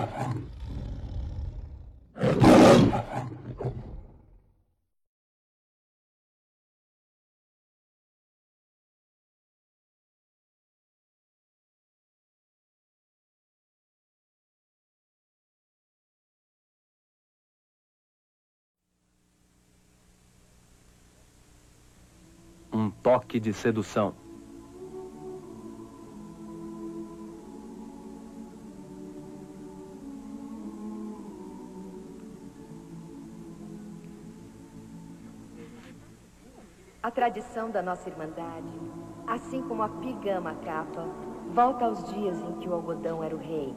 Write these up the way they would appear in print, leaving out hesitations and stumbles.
Um toque de sedução. A tradição da nossa irmandade, assim como a Pi Gama Kappa, volta aos dias em que o algodão era o rei.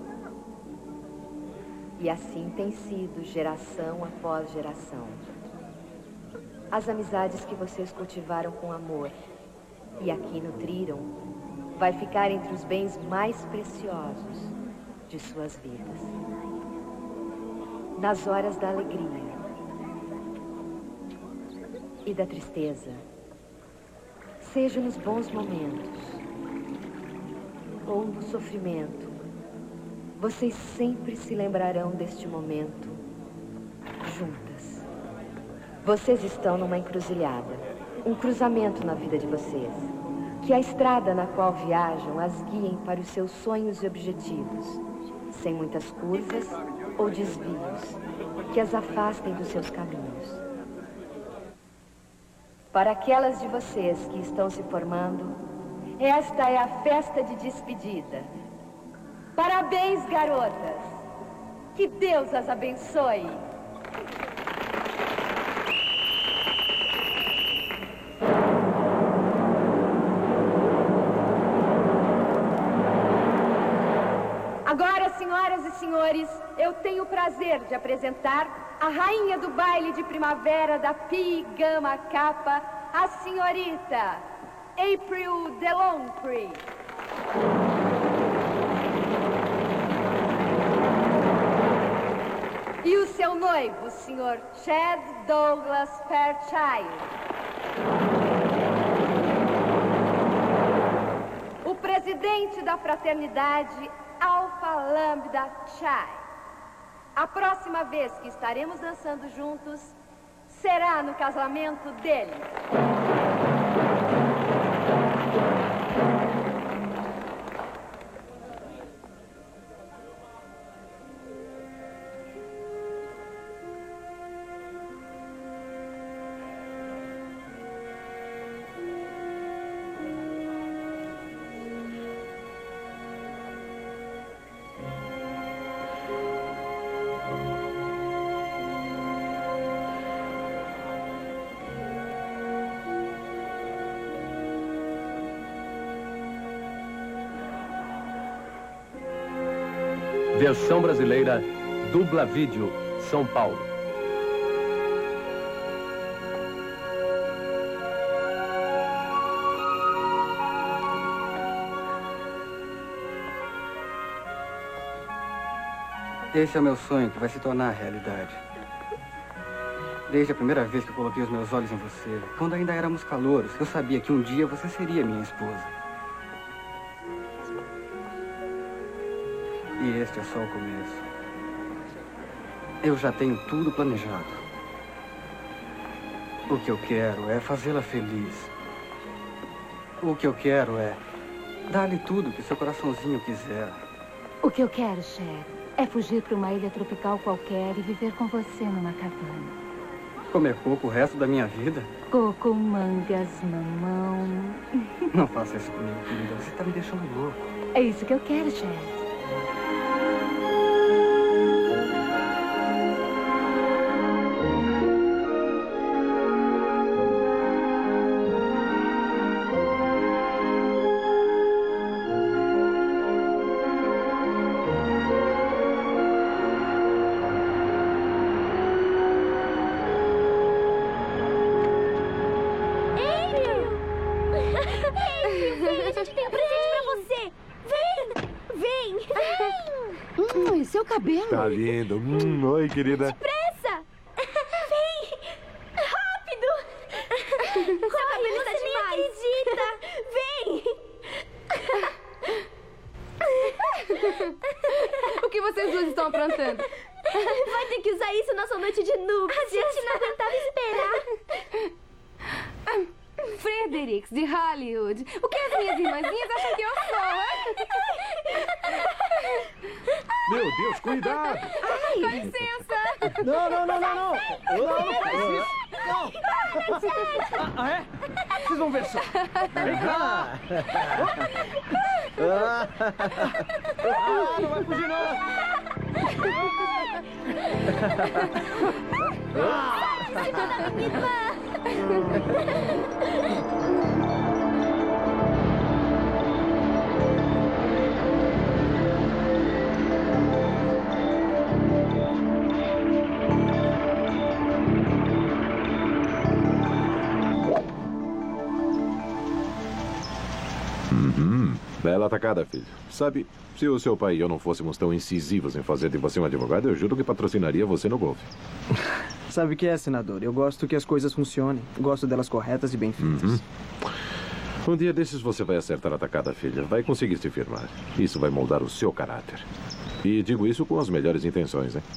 E assim tem sido geração após geração. As amizades que vocês cultivaram com amor e aqui nutriram, vai ficar entre os bens mais preciosos de suas vidas. Nas horas da alegria e da tristeza, seja nos bons momentos ou no sofrimento, vocês sempre se lembrarão deste momento juntas. Vocês estão numa encruzilhada, um cruzamento na vida de vocês. Que a estrada na qual viajam as guiem para os seus sonhos e objetivos, sem muitas curvas ou desvios, que as afastem dos seus caminhos. Para aquelas de vocês que estão se formando, esta é a festa de despedida. Parabéns, garotas! Que Deus as abençoe! Agora, senhoras e senhores, eu tenho o prazer de apresentar a rainha do baile de primavera da Pi Gama Kappa, a senhorita April Delongpre. E o seu noivo, o senhor Chad Douglas Fairchild. O presidente da fraternidade Alpha Lambda Chi. A próxima vez que estaremos dançando juntos será no casamento dele. Versão brasileira, Dubla Vídeo, São Paulo. Esse é o meu sonho que vai se tornar realidade. Desde a primeira vez que eu coloquei os meus olhos em você, quando ainda éramos calouros, eu sabia que um dia você seria minha esposa. E este é só o começo. Eu já tenho tudo planejado. O que eu quero é fazê-la feliz. O que eu quero é dar-lhe tudo que seu coraçãozinho quiser. O que eu quero, Cher, é fugir para uma ilha tropical qualquer e viver com você numa cabana. Comer coco o resto da minha vida? Coco, mangas, mamão. Não faça isso comigo, querida. Você está me deixando louco. É isso que eu quero, Cher. Seu cabelo. Tá lindo. Oi, querida. Depressa! Vem! Rápido! Seu cabelo está demais! Nem acredita! Vem! O que que vocês duas estão aprontando? Vai ter que usar isso nossa noite de núpcias. A gente não aguentava esperar. Fredericks, de Hollywood. O que as minhas irmãzinhas acham que eu sou? Meu Deus, cuidado! Com licença. Não, não, não, não, não! Não, não faz isso! Não! Ah, é? Vocês vão ver só! Vem cá! Não vai fugir, não! Bela atacada, filho. Sabe, se o seu pai e eu não fôssemos tão incisivos em fazer de você um advogado, eu juro que patrocinaria você no golfe. Sabe o que é, senador? Eu gosto que as coisas funcionem. Gosto delas corretas e bem feitas. Um dia desses você vai acertar a atacada, filha. Vai conseguir se firmar. Isso vai moldar o seu caráter. E digo isso com as melhores intenções, hein?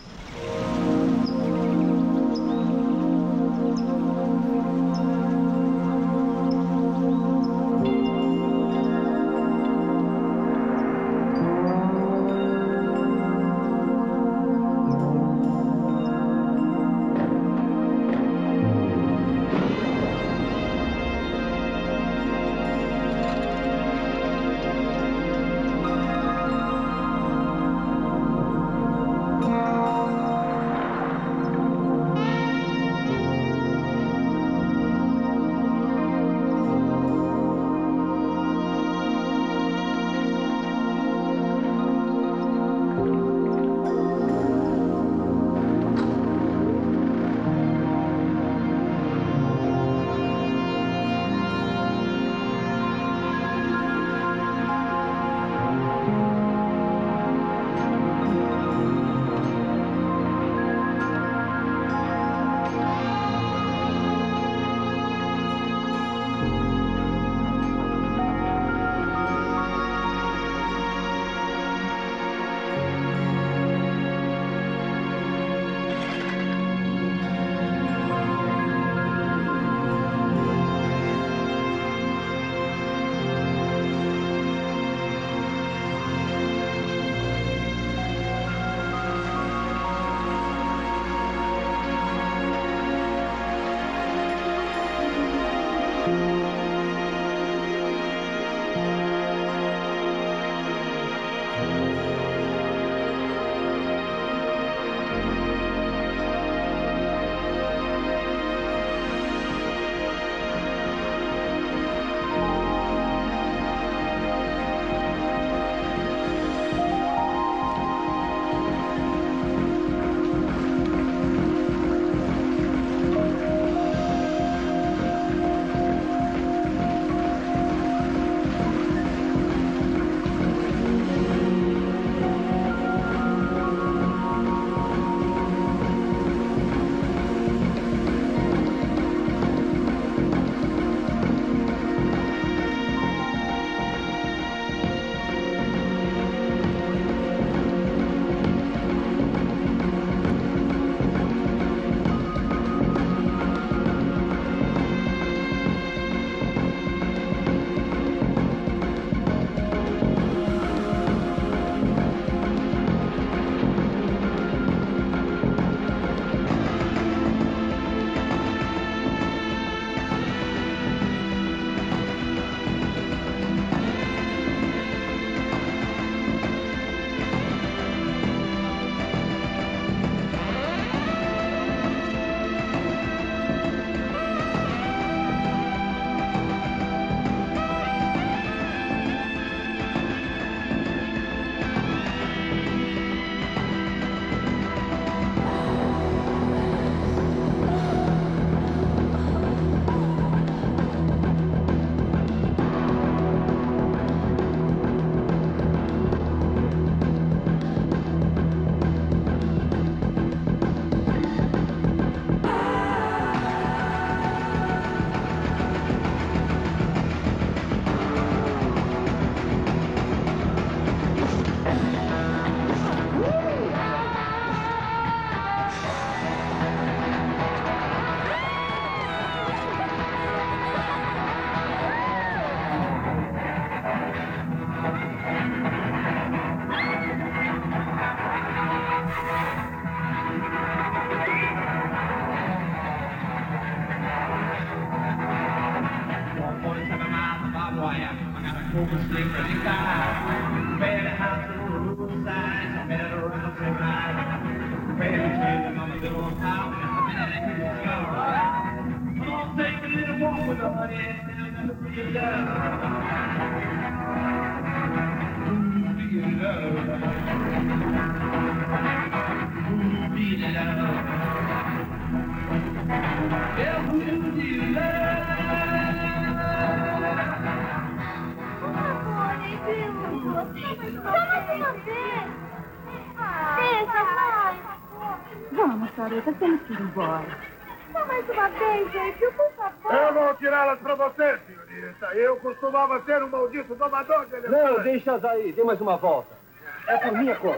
Vamos, garotas, temos que ir embora. Só mais uma vez, gente, por favor. Eu vou tirá-las pra você, senhorita. Eu costumava ser um maldito domador de elefantes. Não, deixa-as aí. Dê mais uma volta. É por minha conta.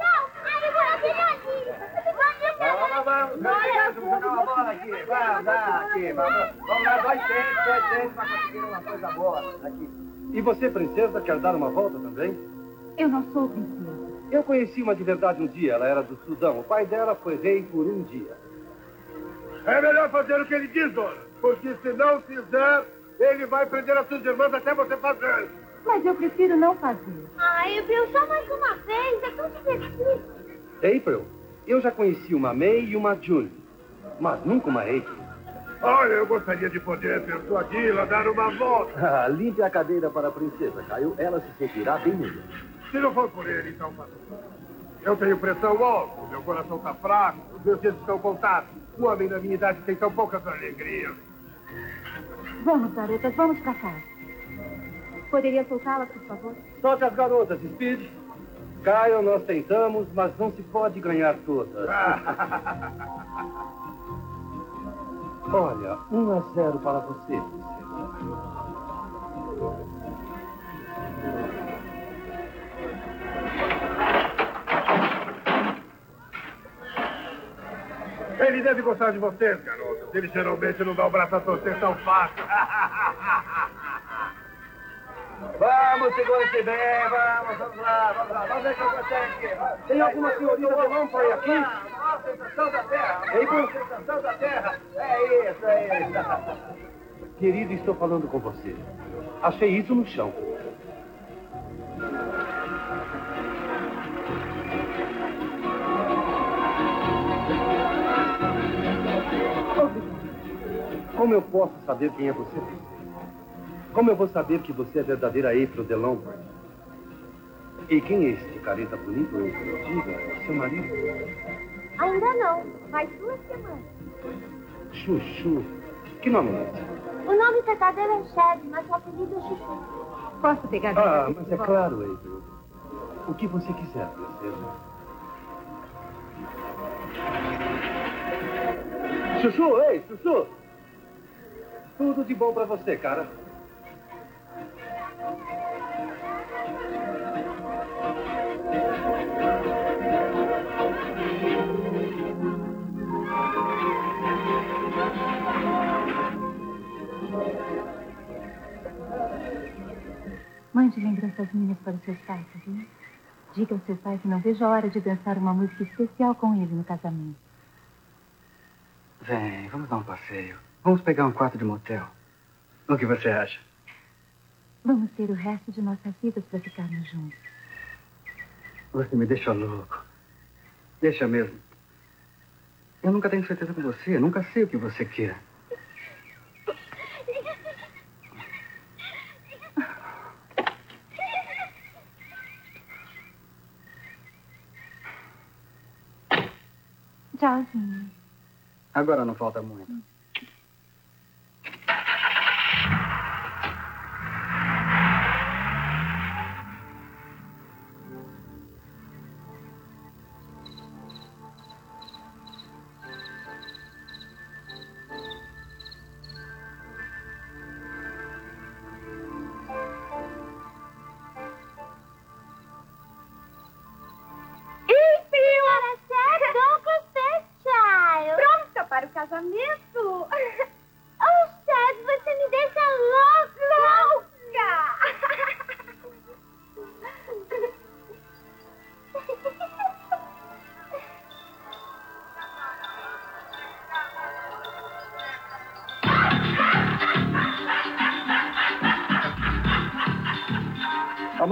Vamos jogar uma bola aqui. Vamos lá, aqui. Vamos lá, dois tempos pra conseguir uma coisa boa aqui. E você, princesa, quer dar uma volta também? Eu não sou princesa. Eu conheci uma de verdade um dia. Ela era do Sudão. O pai dela foi rei por um dia. É melhor fazer o que ele diz, dona. Porque se não fizer, ele vai prender as suas irmãs até você fazer. Mas eu prefiro não fazer. Ai, April, só mais uma vez. É tão divertido. April, eu já conheci uma May e uma June. Mas nunca uma April. Olha, eu gostaria de poder persuadi-la, dar uma volta. Limpe a cadeira para a princesa, Caio. Ela se sentirá bem melhor. Se não for por ele, então faça. Eu tenho pressão alta, meu coração está fraco, os meus dias estão contados. Um homem da minha idade tem tão poucas alegrias. Vamos, garotas, vamos pra casa. Poderia soltá-la, por favor? Solte as garotas, Speed. Caio, nós tentamos, mas não se pode ganhar todas. Olha, 1-0 para você, princesa. Ele deve gostar de vocês, garotas. Ele geralmente não dá o braço a torcer tão fácil. Vamos, segura-se bem, vamos lá. Vamos ver o que acontece. Tem alguma senhorita de Lompoy aqui? A sensação da terra. April? Sensação da terra. É isso. Querido, estou falando com você. Achei isso no chão. Como eu posso saber quem é você? Como eu vou saber que você é a verdadeira April de Lompoy? E quem é este careta bonito? Diga, seu marido? Ainda não. Faz 2 semanas. Chuchu. Que nome é esse? O nome verdadeiro é Shed, mas o apelido é Chuchu. Posso pegar Mas é claro, April. O que você quiser, princesa. Chuchu, ei, Chuchu! Tudo de bom pra você, cara. Mande lembranças minhas para os seus pais, viu? Diga ao seu pai que não vejo a hora de dançar uma música especial com ele no casamento. Vem, vamos dar um passeio. Vamos pegar um quarto de motel. O que você acha? Vamos ter o resto de nossas vidas para ficarmos juntos. Você me deixa louco. Deixa mesmo. Eu nunca tenho certeza com você. Nunca sei o que você quer. Tchauzinho. Agora não falta muito. Pronta para o casamento?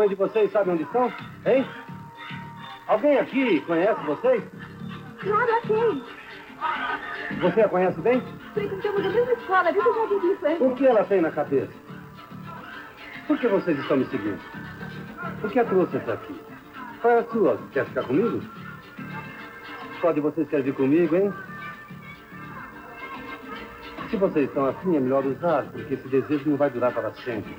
mãe de vocês sabe onde estão? Hein? Alguém aqui conhece vocês? Claro, ok. Você a conhece bem? Frequentamos a mesma escola, viu, do Jardim de Infância? O que ela tem na cabeça? Por que vocês estão me seguindo? O que a trouxe até aqui? Qual é a sua? Quer ficar comigo? Qual de vocês quer vir comigo, hein? Se vocês estão assim, é melhor usar, porque esse desejo não vai durar para sempre.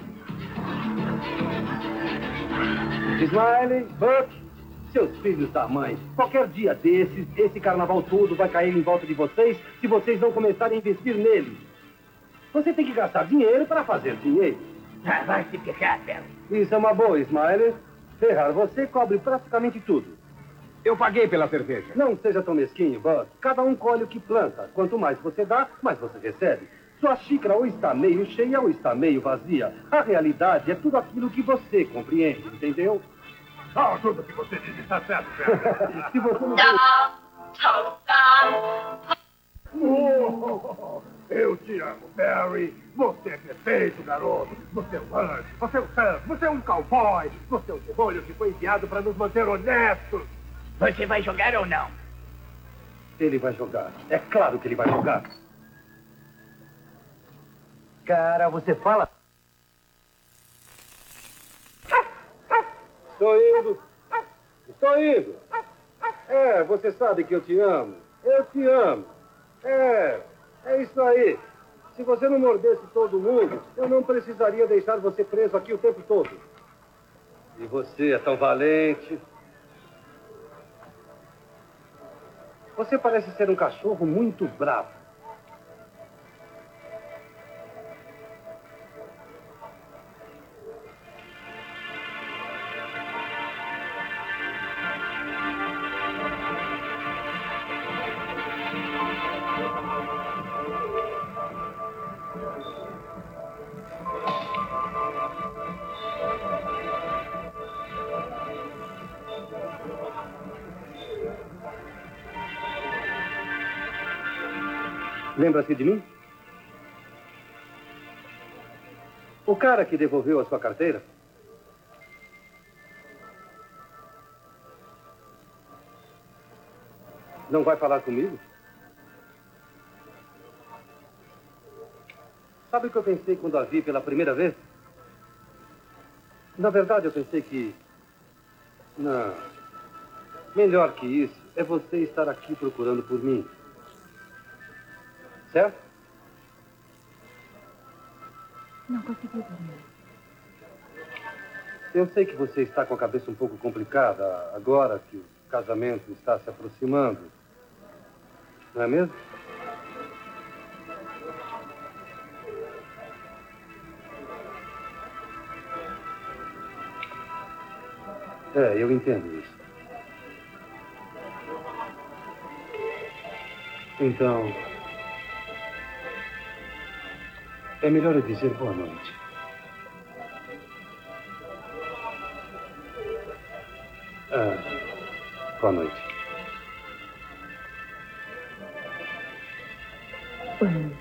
Smiley, Buck, seus filhos da mãe. Qualquer dia desses, esse carnaval todo vai cair em volta de vocês se vocês não começarem a investir nele. Você tem que gastar dinheiro para fazer dinheiro. Vai se ferrar, Perry. Isso é uma boa, Smiley. Ferrar, você cobre praticamente tudo. Eu paguei pela cerveja. Não seja tão mesquinho, Buck. Cada um colhe o que planta. Quanto mais você dá, mais você recebe. Sua xícara ou está meio cheia ou está meio vazia. A realidade é tudo aquilo que você compreende, entendeu? Oh, tudo que você diz está certo, Perry. Se você não... Eu te amo, Perry. Você é perfeito, garoto. Você é um anjo, você é um santo, você é um cowboy. Você é um demônio que foi enviado para nos manter honestos. Você vai jogar ou não? Ele vai jogar. É claro que ele vai jogar. Cara, você fala... Estou indo. Estou indo. É, você sabe que eu te amo. Eu te amo. É isso aí. Se você não mordesse todo mundo, eu não precisaria deixar você preso aqui o tempo todo. E você é tão valente. Você parece ser um cachorro muito bravo. Lembra-se de mim? O cara que devolveu a sua carteira? Não vai falar comigo? Sabe o que eu pensei quando a vi pela primeira vez? Na verdade, eu pensei que... Não. Melhor que isso é você estar aqui procurando por mim. Certo? Não consegui dormir. Eu sei que você está com a cabeça um pouco complicada agora que o casamento está se aproximando. Não é mesmo? É, eu entendo isso. Então... é melhor eu dizer boa noite. Boa noite. Boa noite.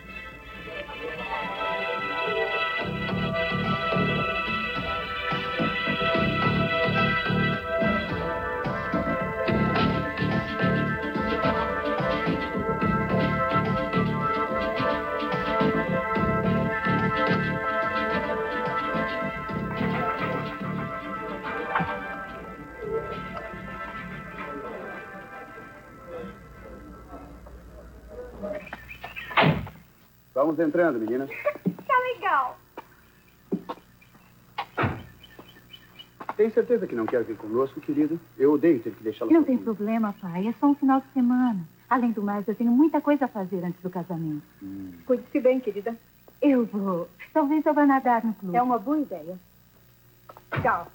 Vamos entrando, meninas. Tá legal. Tem certeza que não quer vir conosco, querido? Eu odeio ter que deixá-la Não sozinha. tem problema, pai. É só um final de semana. Além do mais, eu tenho muita coisa a fazer antes do casamento. Cuide-se bem, querida. Eu vou. Talvez eu vá nadar no clube. É uma boa ideia. Tchau.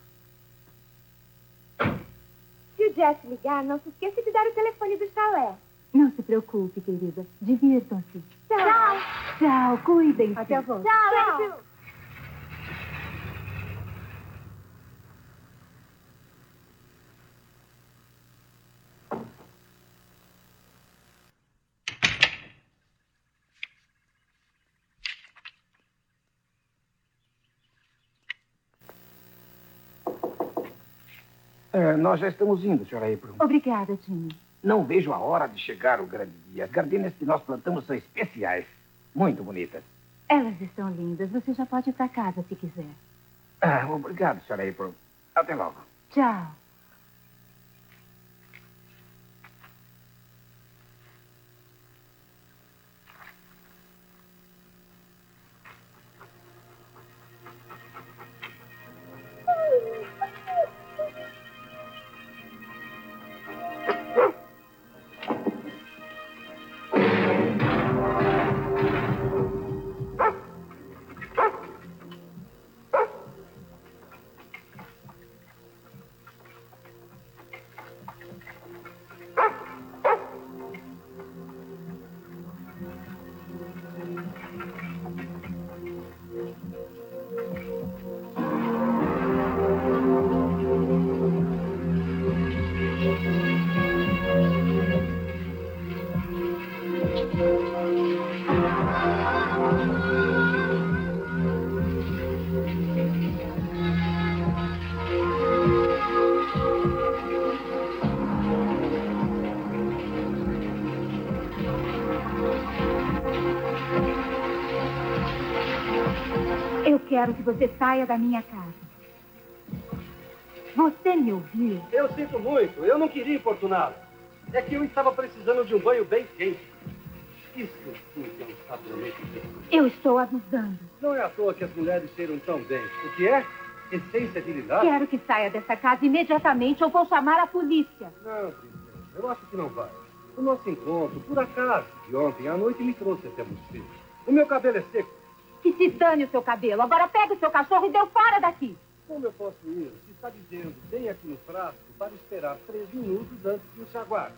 Se o Jess ligar, não se esqueça de dar o telefone do chalé. Não se preocupe, querida. Divirtam-se. Tchau. Tchau, cuidem-se. Até a volta. Tchau. Nós já estamos indo, senhora April. Obrigada, Jimmy. Não vejo a hora de chegar o grande dia. As gardenias que nós plantamos são especiais. Muito bonitas. Elas estão lindas. Você já pode ir para casa se quiser. Obrigado, senhora April. Até logo. Tchau. Eu quero que você saia da minha casa. Você me ouviu? Eu sinto muito. Eu não queria importuná-lo. É que eu estava precisando de um banho bem quente. Isso sim que é um sabonete bem. Eu estou avisando. Não é à toa que as mulheres cheiram tão bem. O que é? Essência de lilás? Quero que saia dessa casa imediatamente ou vou chamar a polícia. Não, princesa. Eu acho que não vai. O nosso encontro, por acaso, de ontem à noite me trouxe até você. O meu cabelo é seco. Que se dane o seu cabelo. Agora pega o seu cachorro e deu fora daqui. Como eu posso ir? Se está dizendo bem aqui no frasco para esperar 3 minutos antes de enxaguar.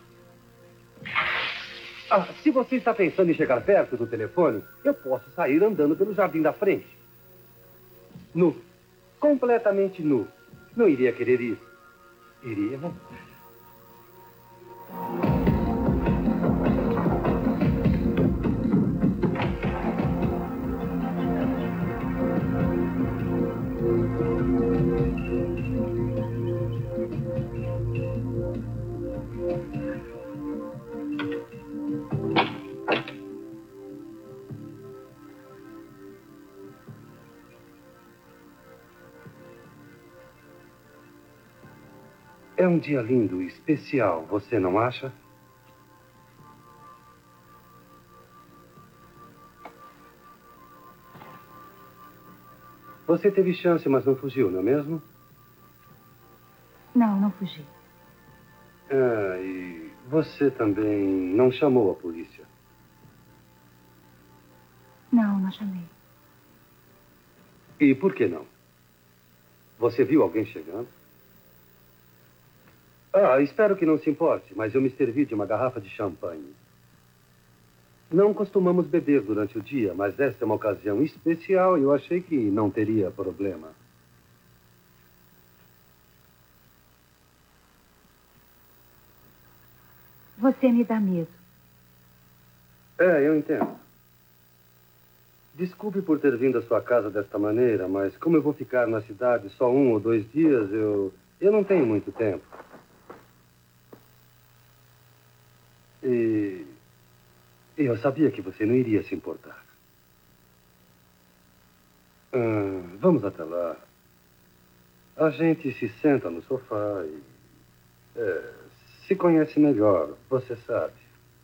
Se você está pensando em chegar perto do telefone, eu posso sair andando pelo jardim da frente. Nu. Completamente nu. Não iria querer isso. Iria, não? É um dia lindo e especial, você não acha? Você teve chance, mas não fugiu, não é mesmo? Não, não fugi. E você também não chamou a polícia? Não, não chamei. E por que não? Você viu alguém chegando? Espero que não se importe, mas eu me servi de uma garrafa de champanhe. Não costumamos beber durante o dia, mas esta é uma ocasião especial e eu achei que não teria problema. Você me dá medo. Eu entendo. Desculpe por ter vindo à sua casa desta maneira, mas como eu vou ficar na cidade só 1 ou 2 dias, eu não tenho muito tempo. E eu sabia que você não iria se importar. Vamos até lá. A gente se senta no sofá e se conhece melhor, você sabe.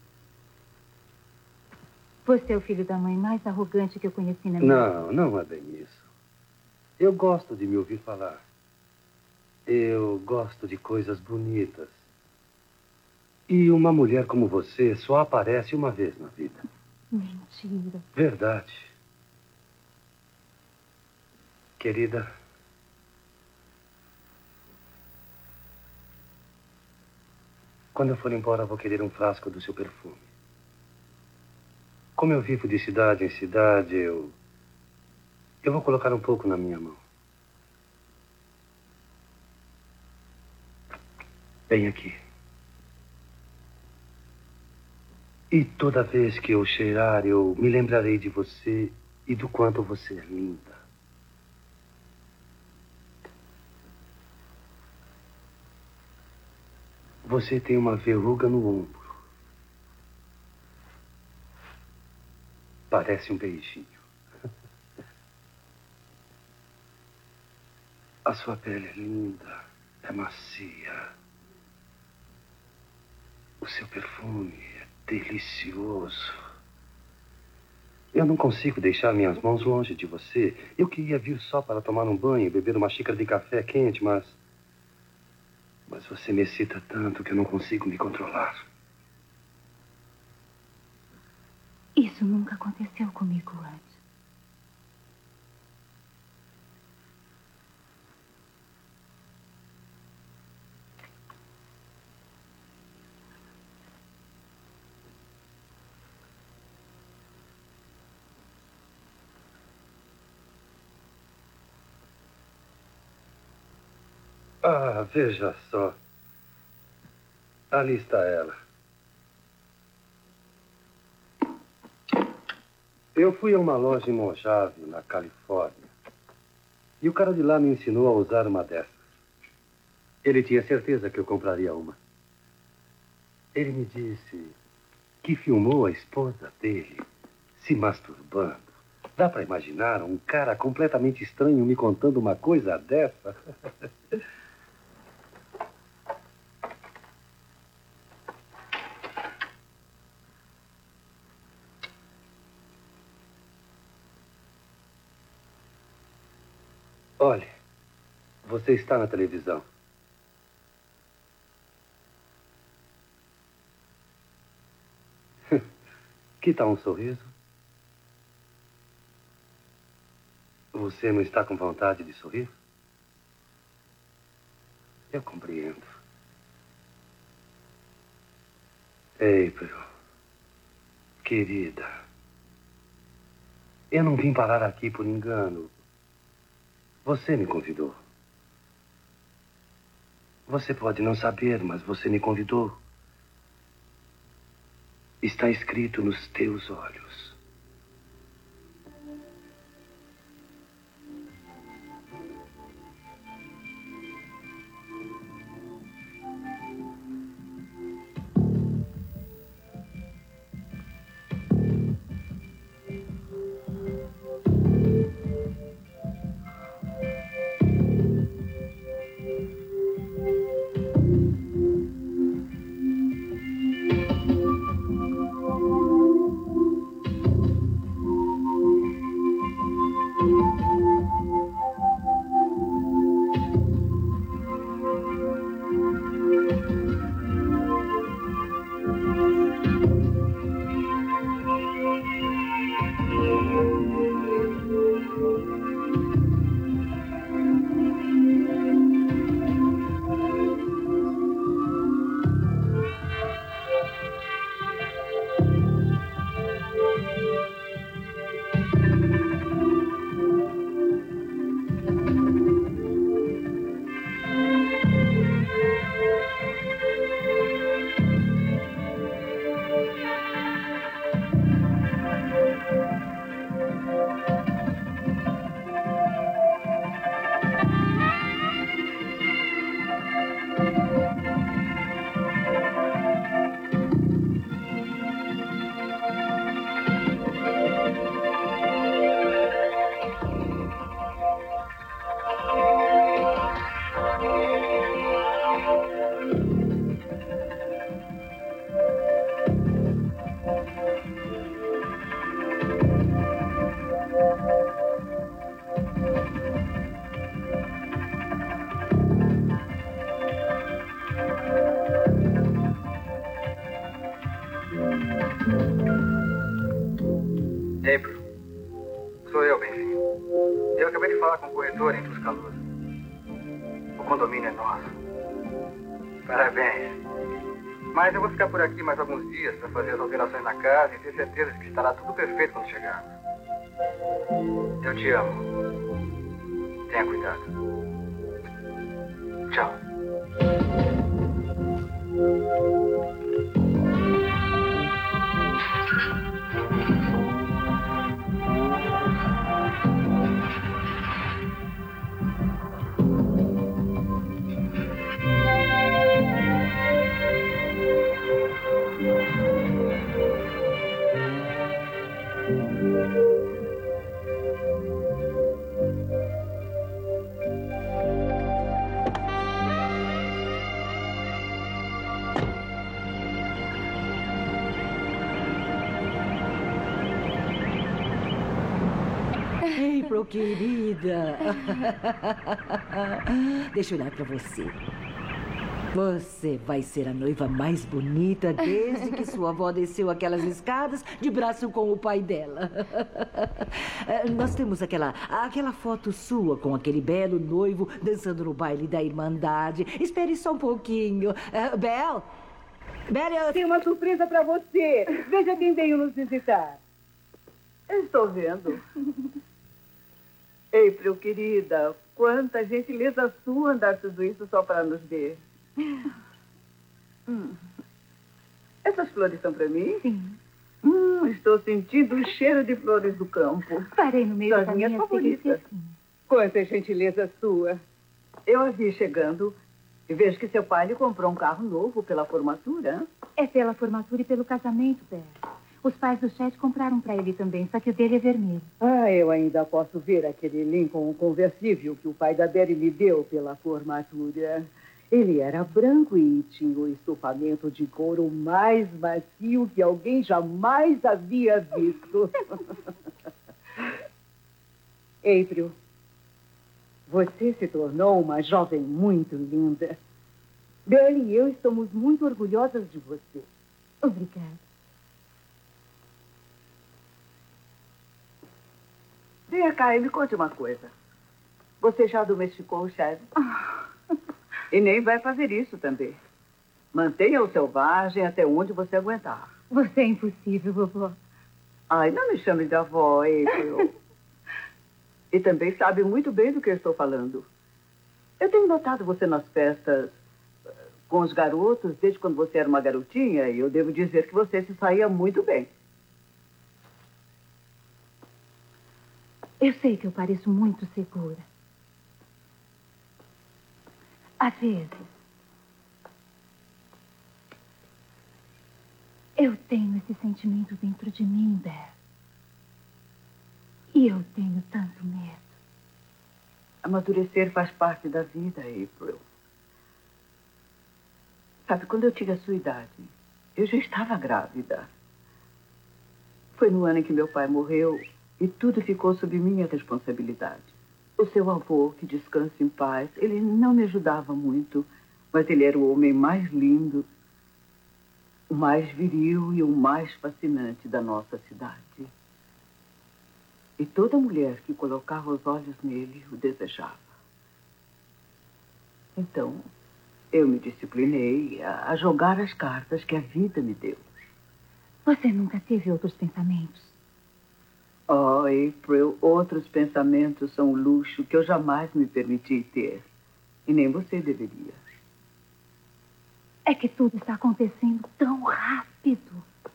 Você é o filho da mãe mais arrogante que eu conheci na minha vida. Não é bem isso. Eu gosto de me ouvir falar. Eu gosto de coisas bonitas. E uma mulher como você só aparece uma vez na vida. Mentira. Verdade. Querida, quando eu for embora, vou querer um frasco do seu perfume. Como eu vivo de cidade em cidade, eu vou colocar um pouco na minha mão. Bem aqui. E toda vez que eu cheirar, eu me lembrarei de você e do quanto você é linda. Você tem uma verruga no ombro. Parece um beijinho. A sua pele é linda, é macia. O seu perfume é delicioso. Eu não consigo deixar minhas mãos longe de você. Eu queria vir só para tomar um banho e beber uma xícara de café quente, mas você me excita tanto que eu não consigo me controlar. Isso nunca aconteceu comigo antes. Ah, veja só. Ali está ela. Eu fui a uma loja em Mojave, na Califórnia. E o cara de lá me ensinou a usar uma dessas. Ele tinha certeza que eu compraria uma. Ele me disse que filmou a esposa dele se masturbando. Dá para imaginar um cara completamente estranho me contando uma coisa dessa? Olhe, você está na televisão. Que tal um sorriso? Você não está com vontade de sorrir? Eu compreendo. April, querida, eu não vim parar aqui por engano. Você me convidou. Você pode não saber, mas você me convidou. Está escrito nos teus olhos. April, sou eu, Benzinho. Eu acabei de falar com o corretor em Tuscaloosa. O condomínio é nosso. Parabéns. Mas eu vou ficar por aqui mais alguns dias para fazer as alterações na casa e ter certeza de que estará tudo perfeito quando chegarmos. Eu te amo. Tenha cuidado. Tchau. April, querida. Deixa eu olhar pra você. Você vai ser a noiva mais bonita desde que sua avó desceu aquelas escadas de braço com o pai dela. Nós temos aquela foto sua com aquele belo noivo dançando no baile da Irmandade. Espere só um pouquinho. Belle, eu tenho uma surpresa para você. Veja quem veio nos visitar. Eu estou vendo. April, querida, quanta gentileza sua andar tudo isso só para nos ver. Essas flores são para mim? Sim. Estou sentindo o cheiro de flores do campo. Parei no meio das minhas favoritas. Quanta gentileza sua. Eu a vi chegando e vejo que seu pai lhe comprou um carro novo pela formatura. É pela formatura e pelo casamento, Beth. Os pais do Chet compraram para ele também, só que o dele é vermelho. Eu ainda posso ver aquele Lincoln conversível que o pai da Betty lhe deu pela formatura. Ele era branco e tinha o estofamento de couro mais macio que alguém jamais havia visto. April, você se tornou uma jovem muito linda. Belle e eu estamos muito orgulhosas de você. Obrigada. Venha cá e me conte uma coisa. Você já domesticou o Chad? E nem vai fazer isso também. Mantenha-o selvagem até onde você aguentar. Você é impossível, vovó. Ai, não me chame de avó, April. E também sabe muito bem do que eu estou falando. Eu tenho notado você nas festas com os garotos desde quando você era uma garotinha e eu devo dizer que você se saía muito bem. Eu sei que eu pareço muito segura. Às vezes, eu tenho esse sentimento dentro de mim, Beth. E eu tenho tanto medo. Amadurecer faz parte da vida, April. Sabe, quando eu tinha a sua idade, eu já estava grávida. Foi no ano em que meu pai morreu e tudo ficou sob minha responsabilidade. O seu avô, que descanse em paz, ele não me ajudava muito, mas ele era o homem mais lindo, o mais viril e o mais fascinante da nossa cidade. E toda mulher que colocava os olhos nele o desejava. Então, eu me disciplinei a jogar as cartas que a vida me deu. Você nunca teve outros pensamentos? Oh, April, outros pensamentos são um luxo que eu jamais me permiti ter. E nem você deveria. É que tudo está acontecendo tão rápido.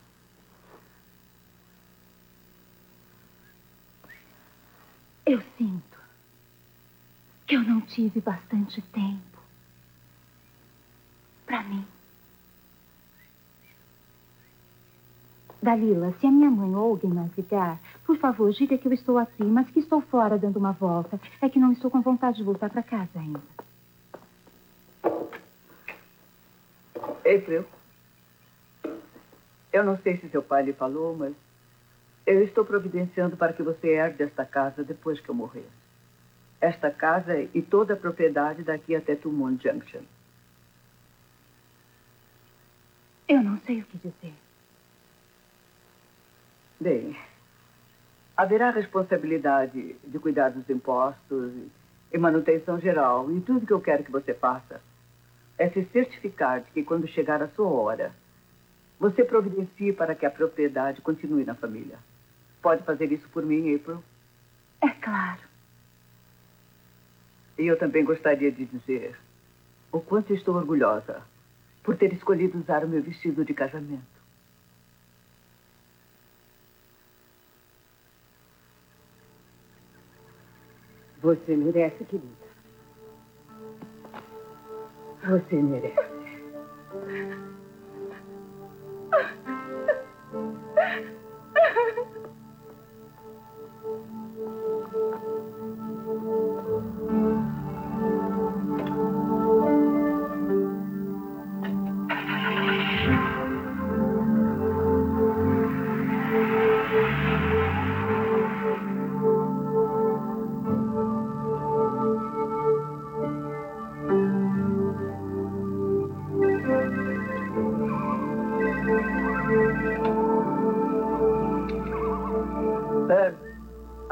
Eu sinto que eu não tive bastante tempo para mim. Dalila, se a minha mãe ou alguém mais ligar, por favor, diga que eu estou aqui, mas que estou fora dando uma volta. É que não estou com vontade de voltar para casa ainda. April, eu não sei se seu pai lhe falou, mas eu estou providenciando para que você herde esta casa depois que eu morrer. Esta casa e toda a propriedade daqui até Tumon Junction. Eu não sei o que dizer. Bem, haverá responsabilidade de cuidar dos impostos e manutenção geral. E tudo que eu quero que você faça é se certificar de que quando chegar a sua hora, você providencie para que a propriedade continue na família. Pode fazer isso por mim, April? É claro. E eu também gostaria de dizer o quanto estou orgulhosa por ter escolhido usar o meu vestido de casamento. Você merece, querida. Você merece.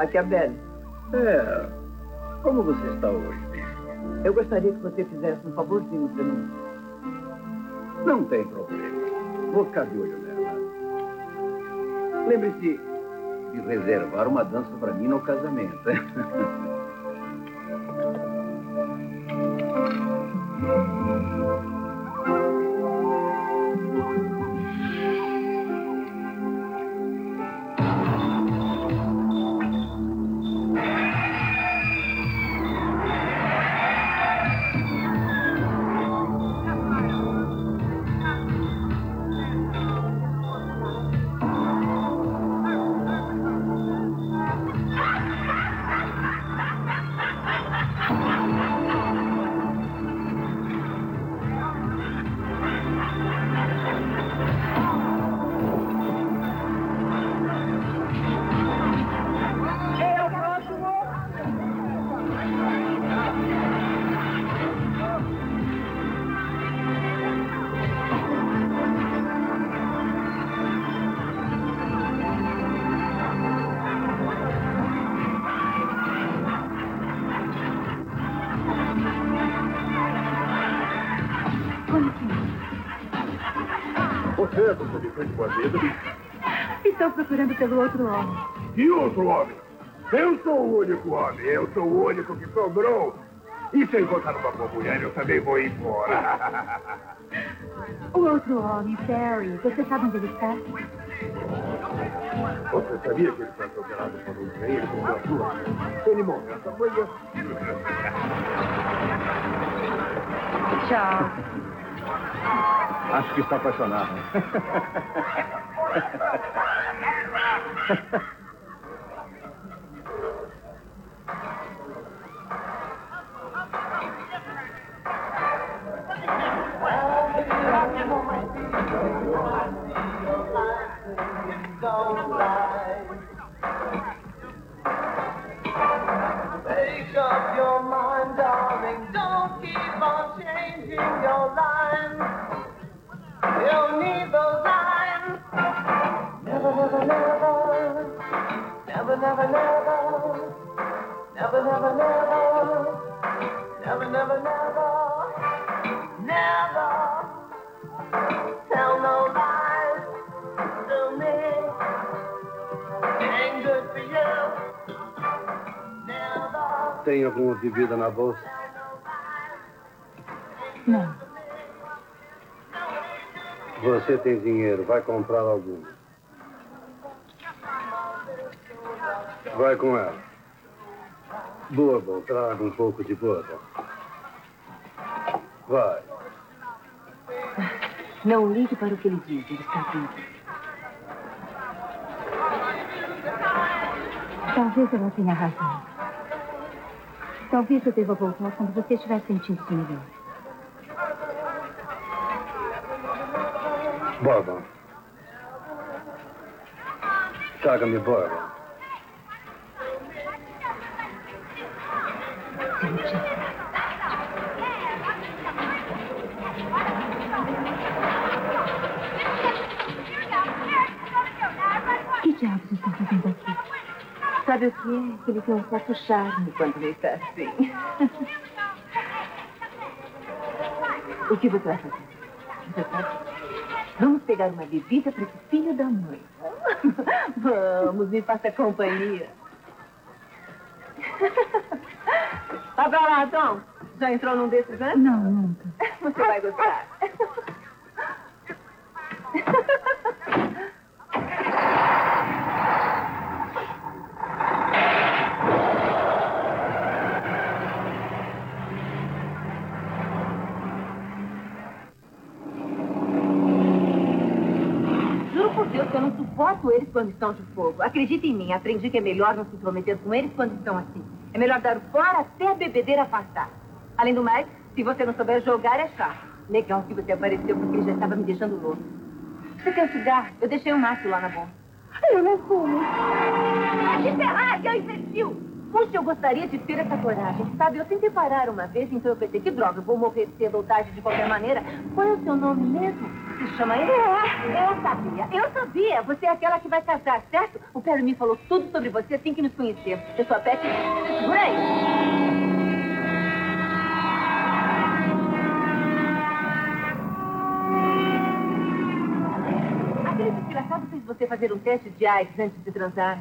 Aqui é a Belle. Como você está hoje? Eu gostaria que você fizesse um favorzinho para mim. Não tem problema. Vou ficar de olho nela. Lembre-se de reservar uma dança para mim no casamento. Você, doutor de frente com a vida. Estou procurando pelo outro homem. Que outro homem? Eu sou o único homem. Eu sou o único que sobrou. E se eu encontrar uma boa mulher, eu também vou embora. O outro homem, Perry. Você sabe onde ele está? Você sabia que ele foi atropelado por um trem e ficou na rua? Ele morreu. Essa foi eu. Tchau. Acho que está apaixonado. Make up your mind, darling. Don't keep on changing your lines. You'll need those lines. Never, never, never. Never, never, never. Never, never, never. Never, never, never. Never. Tell no lies to me. Ain't good for you. Never. Tem alguma bebida na bolsa? Não. Você tem dinheiro, vai comprar alguma. Vai com ela. Bourbon, traga um pouco de bourbon. Vai. Não ligue para o que ele diz, ele está vivo. Talvez ela tenha razão. Talvez eu deva voltar quando você estiver sentindo-se melhor. Bourbon. Traga-me bourbon. Que diabos estão fazendo aqui? Sabe o que é? Ele tem um certo charme quando ele está assim. O que você vai fazer? Você sabe? Vamos pegar uma bebida para esse filho da mãe. Vamos, me faça companhia. Tá pra lá, Tom? Já entrou num desses antes? Não, nunca. Você vai gostar. Deus, que eu não suporto eles quando estão de fogo. Acredite em mim, aprendi que é melhor não se intrometer com eles quando estão assim. É melhor dar o fora até a bebedeira afastar. Além do mais, se você não souber jogar, é chato. Legal que você apareceu, porque ele já estava me deixando louco. Você quer um cigarro? Eu deixei um maço lá na bolsa. Eu não fumo. Vai te ferrar, seu imbecil! Puxa, eu gostaria de ter essa coragem. Sabe, eu tentei parar uma vez, então eu pensei, que droga, eu vou morrer cedo ou tarde de qualquer maneira. Qual é o seu nome mesmo? se chama ele? Eu sabia. Você é aquela que vai casar, certo? O Perry me falou tudo sobre você assim que nos conhecemos. Eu sou a Patty. Segura aí. Aquele desgraçado fez você fazer um teste de AIDS antes de transar?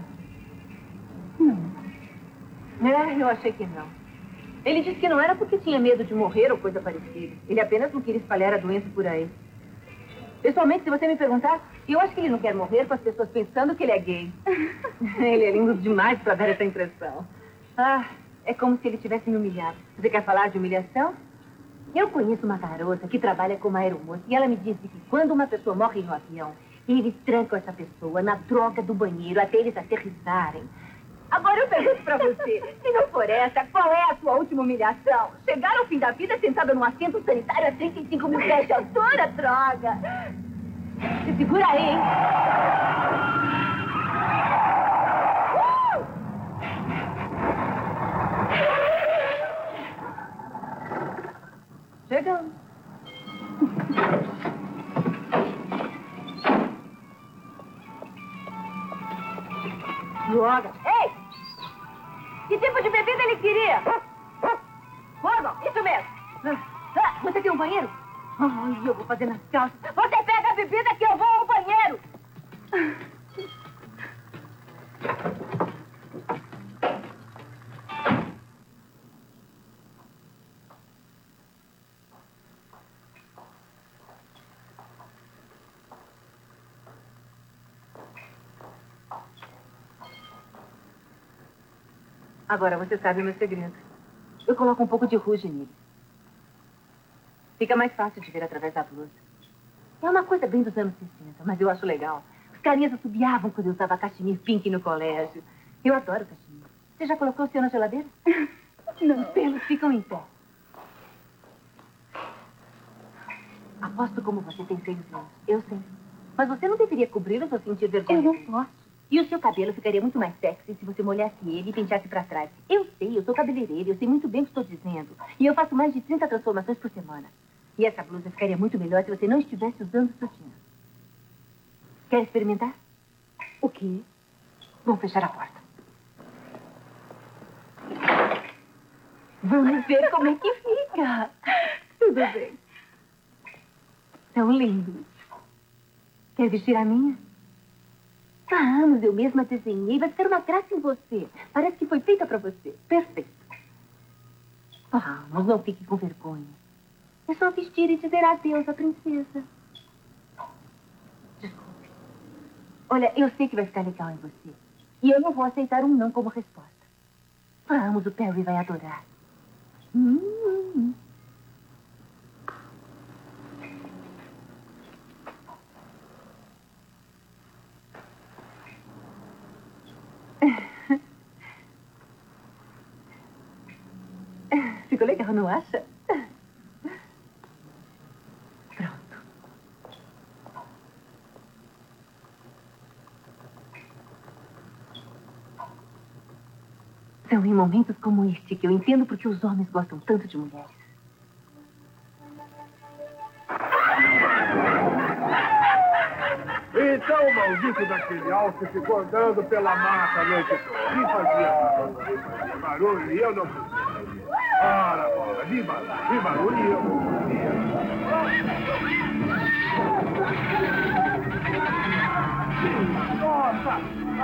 Não. Eu achei que não. Ele disse que não era porque tinha medo de morrer ou coisa parecida. Ele apenas não queria espalhar a doença por aí. Pessoalmente, se você me perguntar, eu acho que ele não quer morrer com as pessoas pensando que ele é gay. Ele é lindo demais para dar essa impressão. Ah, é como se ele tivesse me humilhado. Você quer falar de humilhação? Eu conheço uma garota que trabalha como aeromoça e ela me disse que quando uma pessoa morre no avião, eles trancam essa pessoa na troca do banheiro até eles aterrissarem. Agora eu pergunto pra você, se não for essa, qual é a sua última humilhação? Chegar ao fim da vida sentada num assento sanitário a 35 mil pés de altura, droga! Se segura aí, hein? Chegamos. Droga! Ei! Que tipo de bebida ele queria? Gordon, isso mesmo. Você tem um banheiro? Ai, eu vou fazer nas calças. Você pega a bebida que eu vou ao banheiro. Agora você sabe o meu segredo. Eu coloco um pouco de rouge nele. Fica mais fácil de ver através da blusa. É uma coisa bem dos anos 60, mas eu acho legal. Os carinhas assobiavam quando eu usava cachemir pink no colégio. Eu adoro cachemir. Você já colocou o seu na geladeira? Não. Os pelos ficam em pé. Aposto como você tem seios lindos. Eu sei. Mas você não deveria cobri-los ou sentir vergonha. Eu não posso. E o seu cabelo ficaria muito mais sexy se você molhasse ele e penteasse pra trás. Eu sei, eu sou cabeleireira, eu sei muito bem o que estou dizendo. E eu faço mais de 30 transformações por semana. E essa blusa ficaria muito melhor se você não estivesse usando sutiã. Quer experimentar? O quê? Vamos fechar a porta. Vamos ver como é que fica. Tudo bem. Tão lindo. Quer vestir a minha? Vamos, eu mesma desenhei. Vai ficar uma graça em você. Parece que foi feita pra você. Perfeito. Vamos, não fique com vergonha. É só vestir e dizer adeus à princesa. Desculpe. Olha, eu sei que vai ficar legal em você. E eu não vou aceitar um não como resposta. Vamos, o Perry vai adorar. Ficou legal, não acha? Pronto. São em momentos como este que eu entendo porque os homens gostam tanto de mulheres. Então o maldito daquele alce ficou andando pela mata a noite toda. E fazia barulho e eu não podia. Ora, bola, de barulho e eu não podia. Nossa!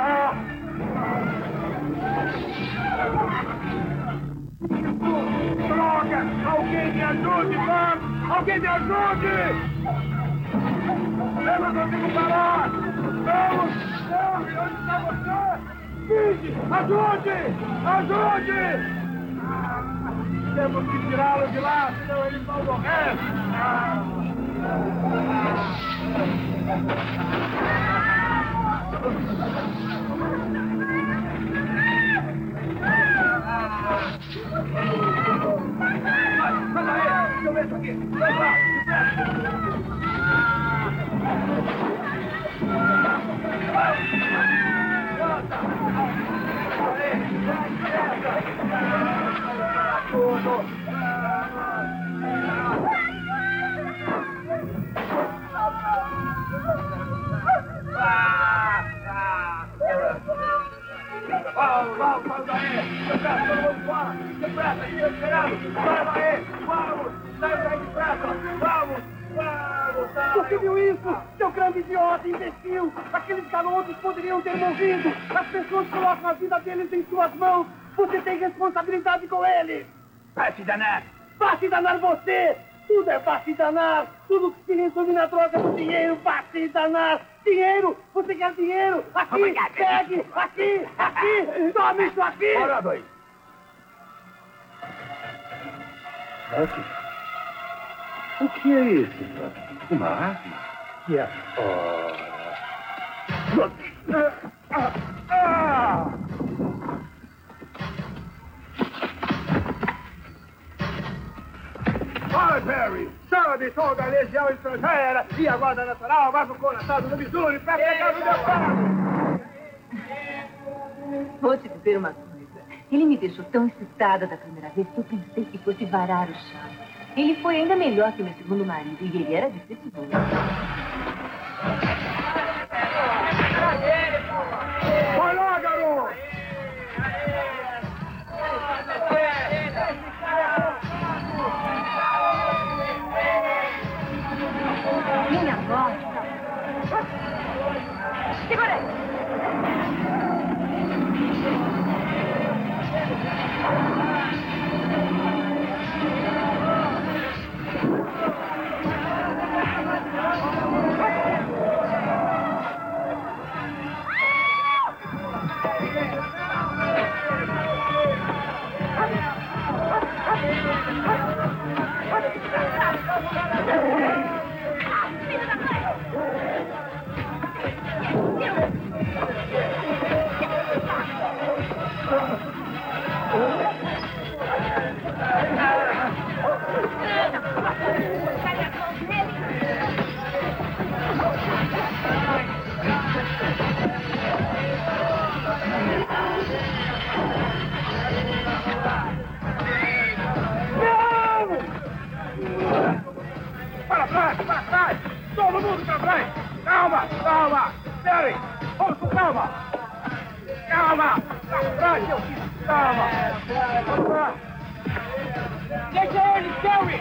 Droga! Alguém me ajude, vamos! Alguém me ajude! Eu não consigo parar! Vamos! Corre! Onde está você? Vinde! Ajude! Ajude! Temos que tirá-lo de lá, senão eles vão morrer! Sai daí! Deixa eu ver isso aqui! Vai lá! Cuidado! Leva aí! Vamos! Sai daí depressa! Vamos! Vamos! Você viu isso? Seu grande idiota, imbecil! Aqueles garotos poderiam ter morrido! As pessoas colocam a vida deles em suas mãos! Você tem responsabilidade com eles! Vai se danar! Vai se danar você! Tudo é vai se danar! Tudo que se resume na droga do dinheiro, vai se danar! Dinheiro! Você quer dinheiro? Aqui! Pegue! Aqui! Aqui! Tome isso aqui! Bora, dois! Buffy? O que é isso, Buffy? Uma ave? Que é? Vai, Perry! Chame toda a legião estrangeira e a Guarda Nacional, mais um coraçado do Missouri pra pegar o meu carro! Vou te dizer uma coisa. Ele me deixou tão excitada da primeira vez que eu pensei que fosse varar o chão. Ele foi ainda melhor que meu segundo marido e ele era decepcionante. Vai lá, garoto! Minha voz! Segura aí! Para trás! Todo mundo para trás! Calma! Perry! Vamos com calma! Calma! Para trás, eu disse! Calma! Vamos lá! Deixa ele, Perry!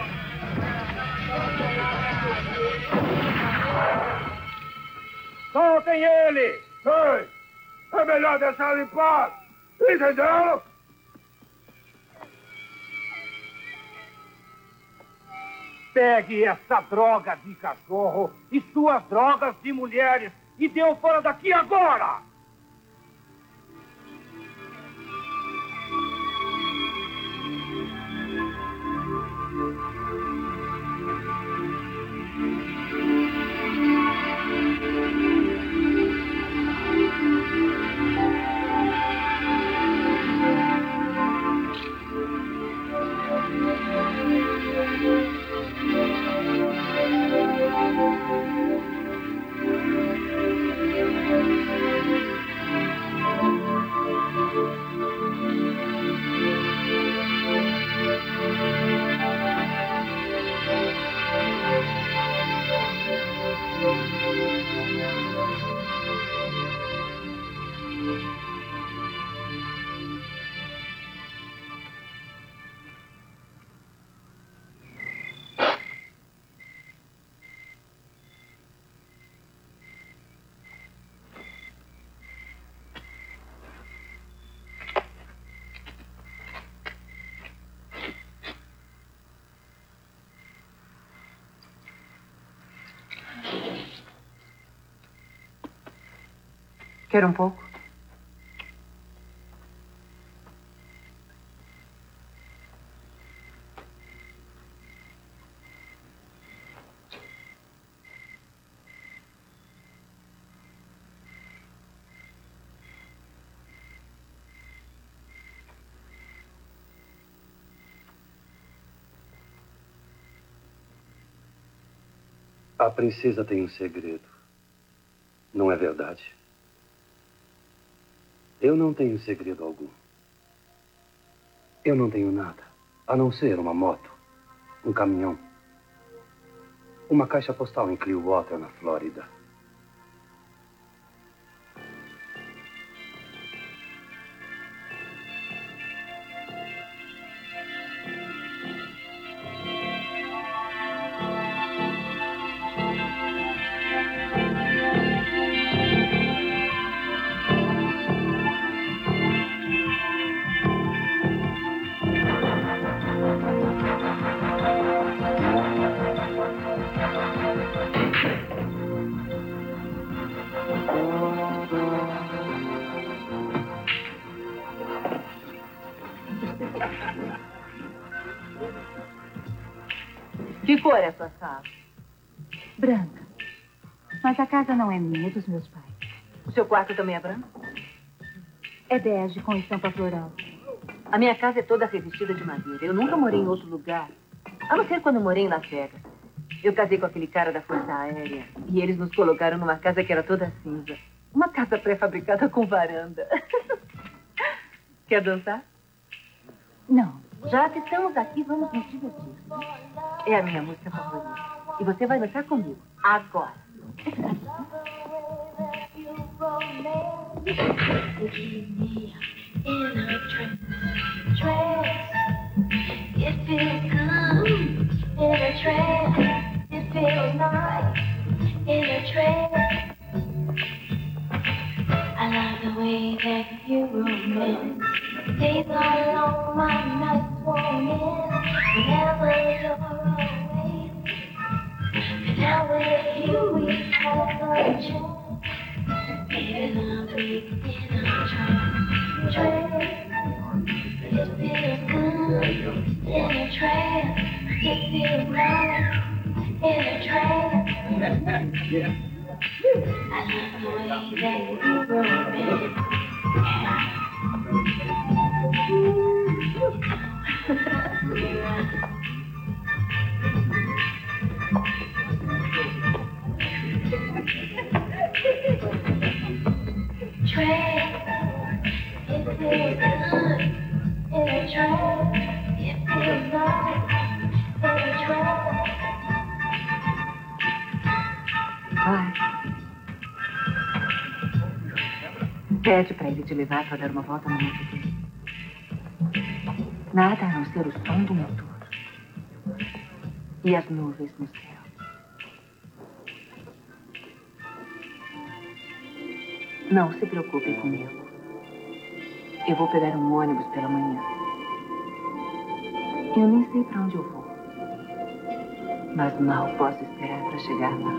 Soltem ele! Ei! É melhor deixar ele em paz! Entenderam? Pegue essa droga de cachorro e suas drogas de mulheres e dê-o fora daqui agora! Quer um pouco? A princesa tem um segredo. Não é verdade? Eu não tenho segredo algum. Eu não tenho nada, a não ser uma moto, um caminhão, uma caixa postal em Clearwater, na Flórida. cor é a sua sala? Branca. Mas a casa não é minha, é dos meus pais. O seu quarto também é branco? É bege com estampa floral. A minha casa é toda revestida de madeira. Eu nunca morei em outro lugar. A não ser quando morei em Las Vegas. Eu casei com aquele cara da Força Aérea. E eles nos colocaram numa casa que era toda cinza. Uma casa pré-fabricada com varanda. Quer dançar? Não. Já que estamos aqui, vamos nos divertir. É a minha música favorita. E você vai dançar comigo. Agora. It feels good in a trance. It feels nice in a trance. I love the way that you romance. Days are long, my nights warm in. Whenever you're away, now with you we have a chance. Baby, I'll be in a trance. It feels good in a trance. It feels nice in a trance. I love the way that you romance. Trance. It feels good in a trance. It feels nice in a trance. Vai. Pede pra ele te levar pra dar uma volta no mundo dele. Nada a não ser o som do motor. E as nuvens no céu. Não se preocupe comigo. Eu vou pegar um ônibus pela manhã. Eu nem sei pra onde eu vou. Mas mal posso esperar pra chegar lá.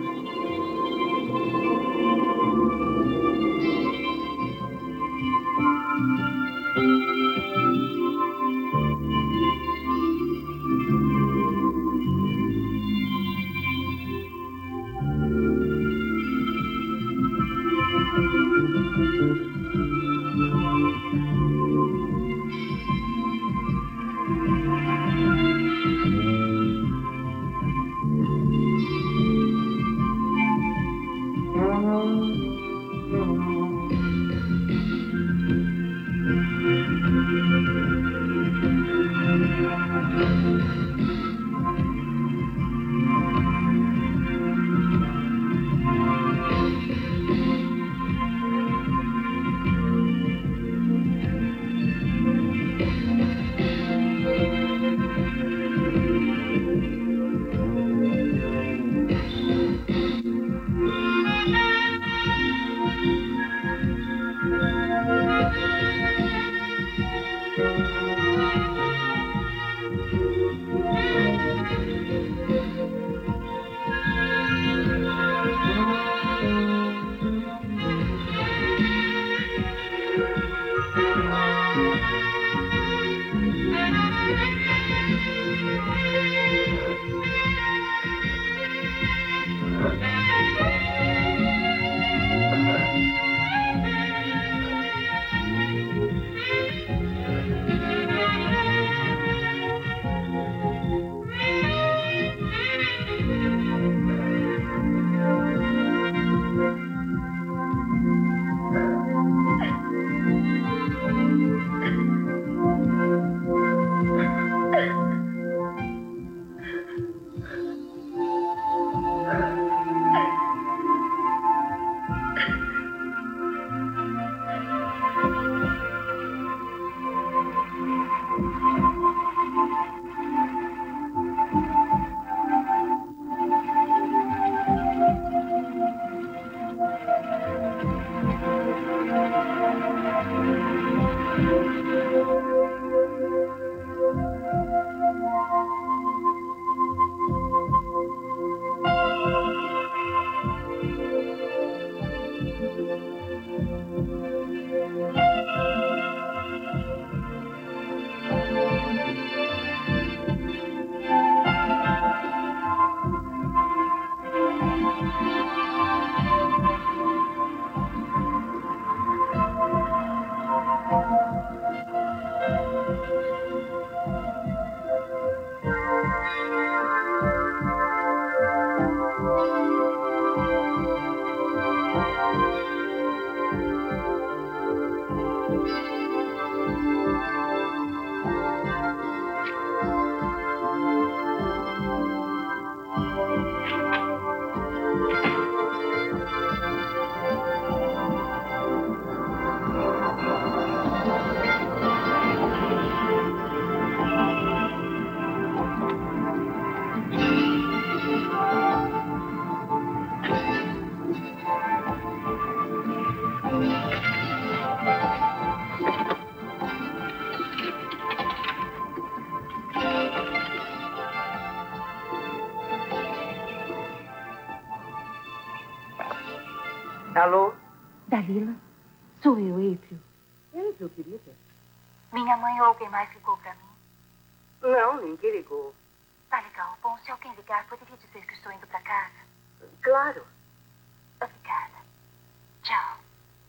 Alô? Dalila? Sou eu, April. April, querida. Minha mãe ou alguém mais ligou pra mim? Não, ninguém ligou. Tá legal. Bom, se alguém ligar, poderia dizer que estou indo pra casa? Claro. Obrigada. Tchau.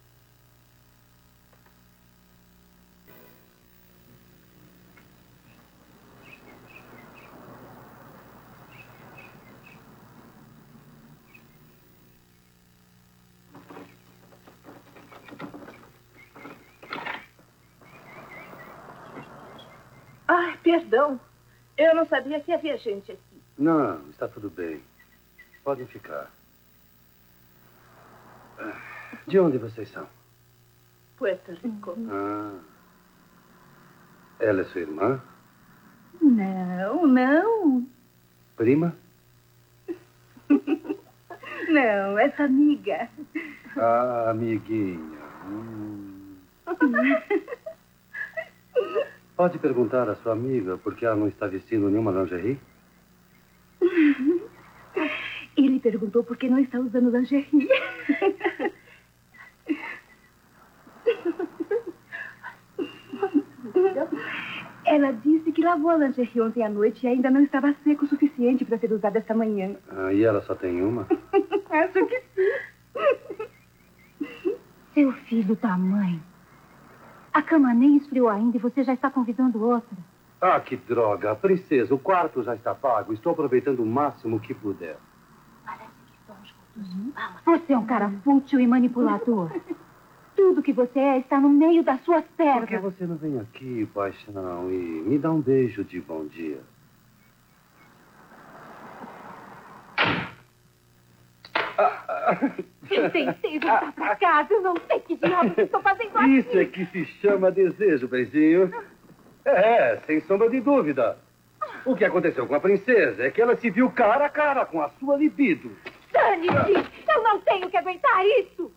Ai, perdão. Eu não sabia que havia gente aqui. Não, está tudo bem. Podem ficar. De onde vocês são? Puerto Rico. Ah. Ela é sua irmã? Não, não. Prima? Não, essa amiga. Ah, amiguinha. Pode perguntar à sua amiga por que ela não está vestindo nenhuma lingerie? Ele perguntou por que não está usando lingerie. Ela disse que lavou a lingerie ontem à noite e ainda não estava seco o suficiente para ser usada esta manhã. Ah, e ela só tem uma? Acho que sim. Seu filho da mãe. A cama nem esfriou ainda e você já está convidando outra. Ah, que droga. Princesa, o quarto já está pago. Estou aproveitando o máximo que puder. Você é um cara fútil e manipulador. Tudo que você é está no meio das suas pernas. Por que você não vem aqui, paixão, e me dá um beijo de bom dia? Eu tentei voltar pra casa, eu não sei que diabos estou fazendo aqui. Isso é que se chama desejo, beijinho. É, sem sombra de dúvida. O que aconteceu com a princesa é que ela se viu cara a cara com a sua libido. Dane-se! Eu não tenho que aguentar isso!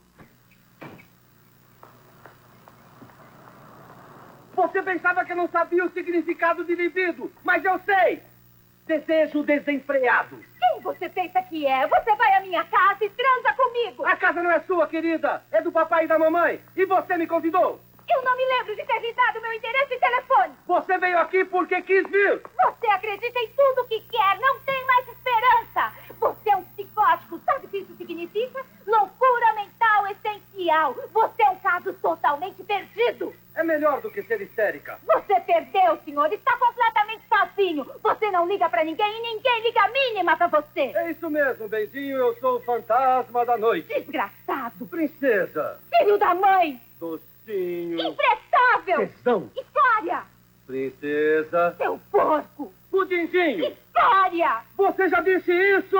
Você pensava que eu não sabia o significado de libido, mas eu sei! Desejo desenfreado. Quem você pensa que é? Você vai à minha casa e transa comigo! A casa não é sua, querida. É do papai e da mamãe. E você me convidou. Eu não me lembro de ter lhe dado meu endereço e telefone. Você veio aqui porque quis vir. Você acredita em tudo que quer. Não tem mais esperança. Você é um psicótico. Sabe o que isso significa? Loucura mental essencial. Você é um caso totalmente perdido. É melhor do que ser histérica. Você perdeu, senhor. Está completamente sozinho. Você não liga pra ninguém e ninguém liga a mínima pra você. É isso mesmo, benzinho. Eu sou o fantasma da noite. Desgraçado. Princesa. Filho da mãe. Docinho. Imprestável. Tesão. Escória. Princesa. Seu porco. Pudinzinho. Escória. Você já disse isso?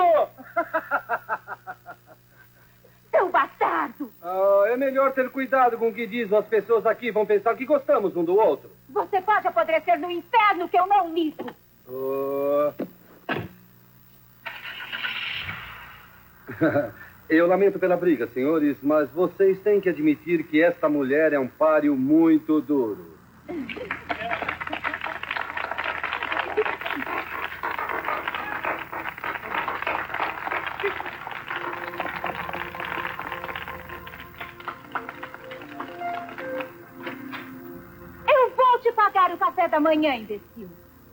Seu bastardo. Ah, é melhor ter cuidado com o que dizem as pessoas aqui. Vão pensar que gostamos um do outro. Você pode apodrecer no inferno que eu não ligo. Eu lamento pela briga, senhores, mas vocês têm que admitir que esta mulher é um páreo muito duro. Eu vou te pagar o café da manhã, imbecil.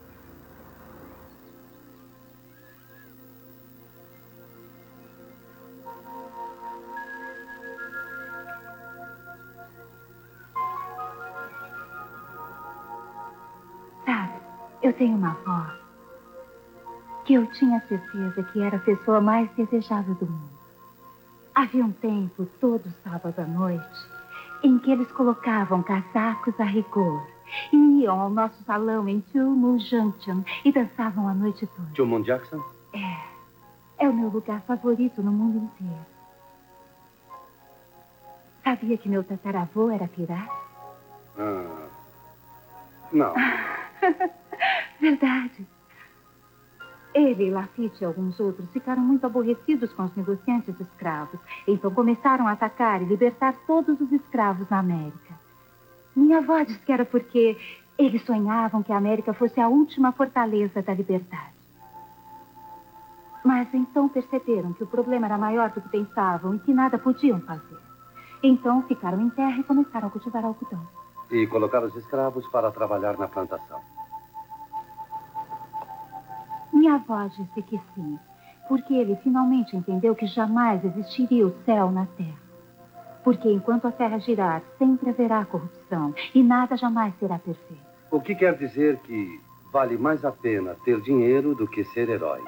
Sabe, eu tenho uma avó que eu tinha certeza que era a pessoa mais desejável do mundo. Havia um tempo, todo sábado à noite, em que eles colocavam casacos a rigor e iam ao nosso salão em Tulmore Junction e dançavam a noite toda. Tulmore Jackson? É o meu lugar favorito no mundo inteiro. Sabia que meu tataravô era pirata? Não. Verdade. Ele e Lafitte e alguns outros ficaram muito aborrecidos com os negociantes de escravos. Então começaram a atacar e libertar todos os escravos na América. Minha avó disse que era porque eles sonhavam que a América fosse a última fortaleza da liberdade. Mas então perceberam que o problema era maior do que pensavam e que nada podiam fazer. Então ficaram em terra e começaram a cultivar algodão. E colocaram os escravos para trabalhar na plantação. Minha avó disse que sim, porque ele finalmente entendeu que jamais existiria o céu na terra. Porque enquanto a terra girar, sempre haverá corrupção e nada jamais será perfeito. O que quer dizer que vale mais a pena ter dinheiro do que ser herói?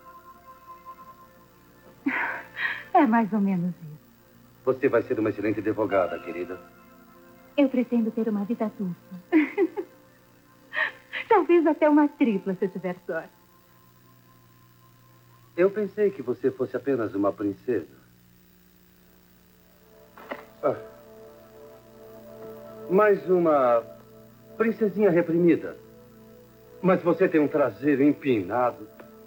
É mais ou menos isso. Você vai ser uma excelente advogada, querida. Eu pretendo ter uma vida dupla. Talvez até uma tripla, se eu tiver sorte. Eu pensei que você fosse apenas uma princesa. Mais uma princesinha reprimida. Mas você tem um traseiro empinado.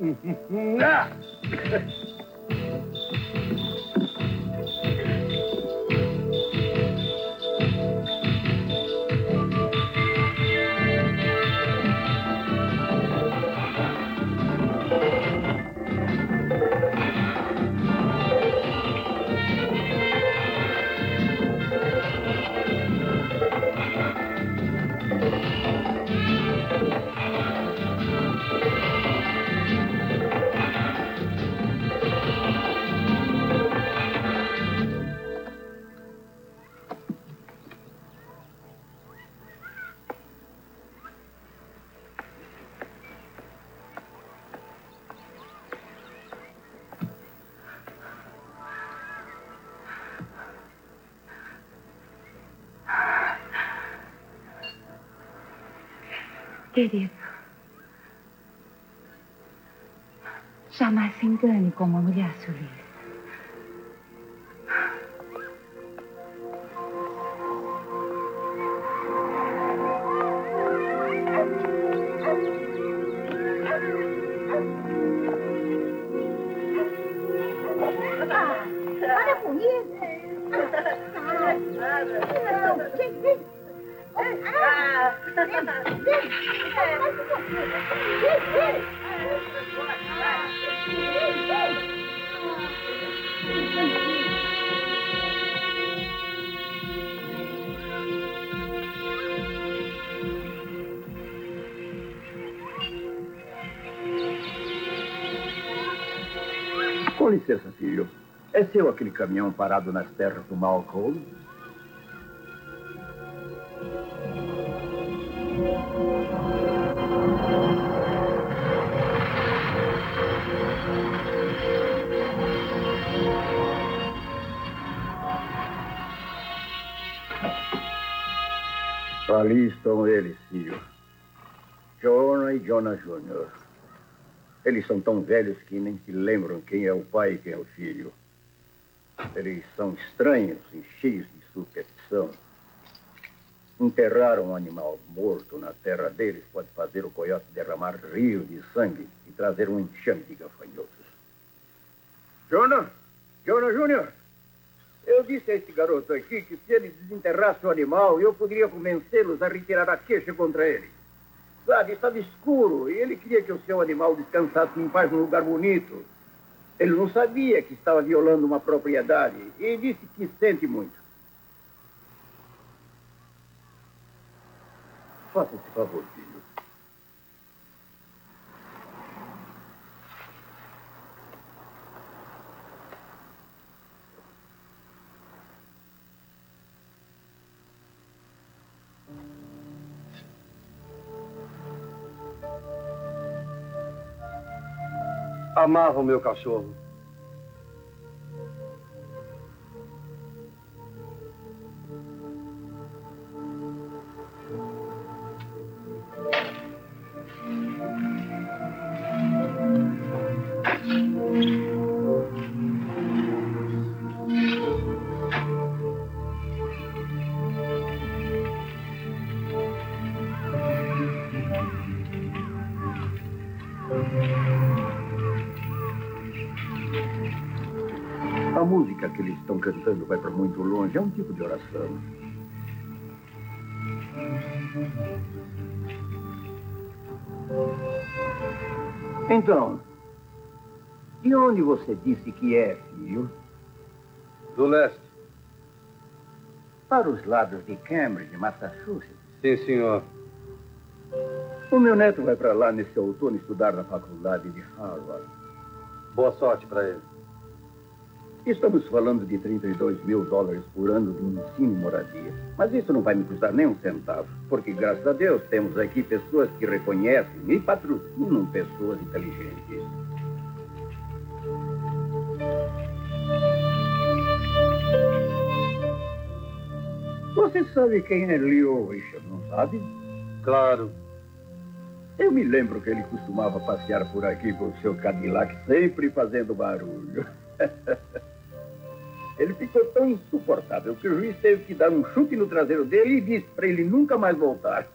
Querido, jamais se engane com uma mulher solista. Olha com isso. Com licença, filho. É seu aquele caminhão parado nas terras do Malcolm? Ali estão eles, filho. Jonah e Jonah Jr. Eles são tão velhos que nem se lembram quem é o pai e quem é o filho. Eles são estranhos e cheios de superstição. Enterrar um animal morto na terra deles pode fazer o coiote derramar rios de sangue e trazer um enxame de gafanhotos. Jonah Jr., eu disse a esse garoto aqui que se ele desenterrasse o animal, eu poderia convencê-los a retirar a queixa contra ele. Sabe, estava escuro e ele queria que o seu animal descansasse em paz num lugar bonito. Ele não sabia que estava violando uma propriedade e disse que sente muito. Faça esse favor, filho. Amava o meu cachorro. A música que eles estão cantando vai para muito longe. É um tipo de oração. Então, De onde você disse que é, filho? Do leste. Para os lados de Cambridge, Massachusetts. Sim, senhor. O meu neto vai para lá nesse outono estudar na faculdade de Harvard. Boa sorte para ele. Estamos falando de $32 mil por ano de ensino e moradia. Mas isso não vai me custar nem um centavo. Porque, graças a Deus, temos aqui pessoas que reconhecem e patrocinam pessoas inteligentes. Você sabe quem é Leo Richard, não sabe? Claro. Eu me lembro que ele costumava passear por aqui com o seu Cadillac, sempre fazendo barulho. Ele ficou tão insuportável que o juiz teve que dar um chute no traseiro dele e disse para ele nunca mais voltar.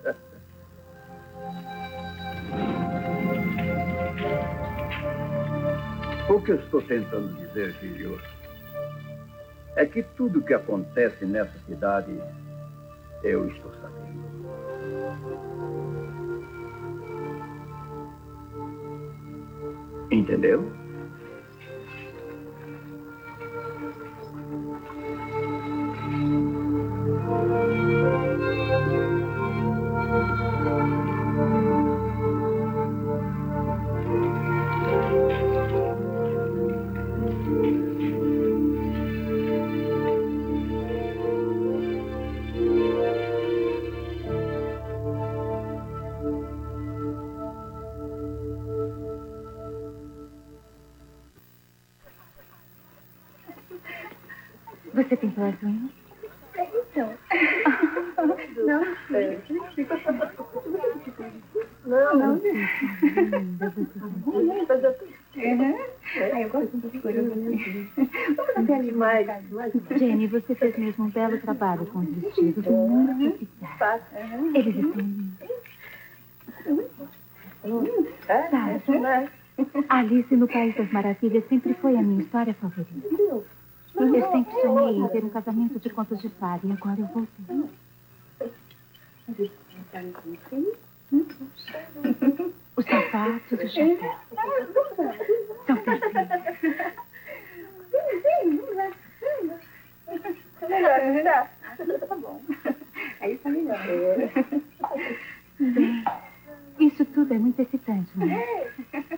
O que eu estou tentando dizer, filho, é que tudo que acontece nessa cidade, eu estou sabendo. Entendeu? Você pintou as unhas? Então. Não. Não. Eu gosto de coisas assim. Demais. Jenny, você fez mesmo um belo trabalho com os vestidos. Muito obrigada. Eles estão lindos. Sabe, Alice no País das Maravilhas sempre foi a minha história favorita. Eu sempre sonhei em ter um casamento de contos de fada e agora eu voltei. Os sapatos, o chapéu. São perfeitos. Tá bom. Aí está melhor. Bem, isso tudo é muito excitante, não é?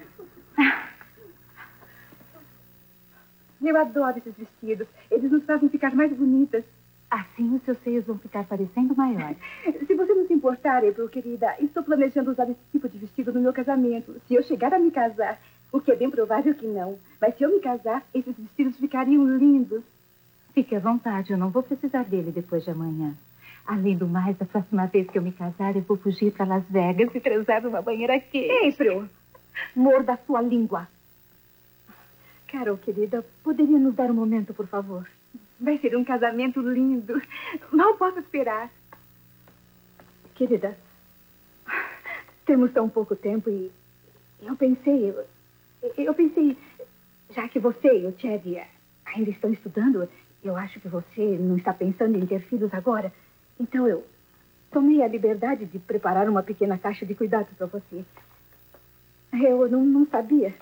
Eu adoro esses vestidos. Eles nos fazem ficar mais bonitas. Assim os seus seios vão ficar parecendo maiores. Se você não se importar, April, querida, estou planejando usar esse tipo de vestido no meu casamento. Se eu chegar a me casar, o que é bem provável que não. Mas se eu me casar, esses vestidos ficariam lindos. Fique à vontade, eu não vou precisar dele depois de amanhã. Além do mais, a próxima vez que eu me casar, eu vou fugir para Las Vegas e transar numa banheira quente. April, morda a sua língua. Carol, querida, poderia nos dar um momento, por favor? Vai ser um casamento lindo. Mal posso esperar. Querida, temos tão pouco tempo e eu pensei, já que você e o Chad ainda estão estudando, eu acho que você não está pensando em ter filhos agora. Então eu tomei a liberdade de preparar uma pequena caixa de cuidados para você. Eu não sabia.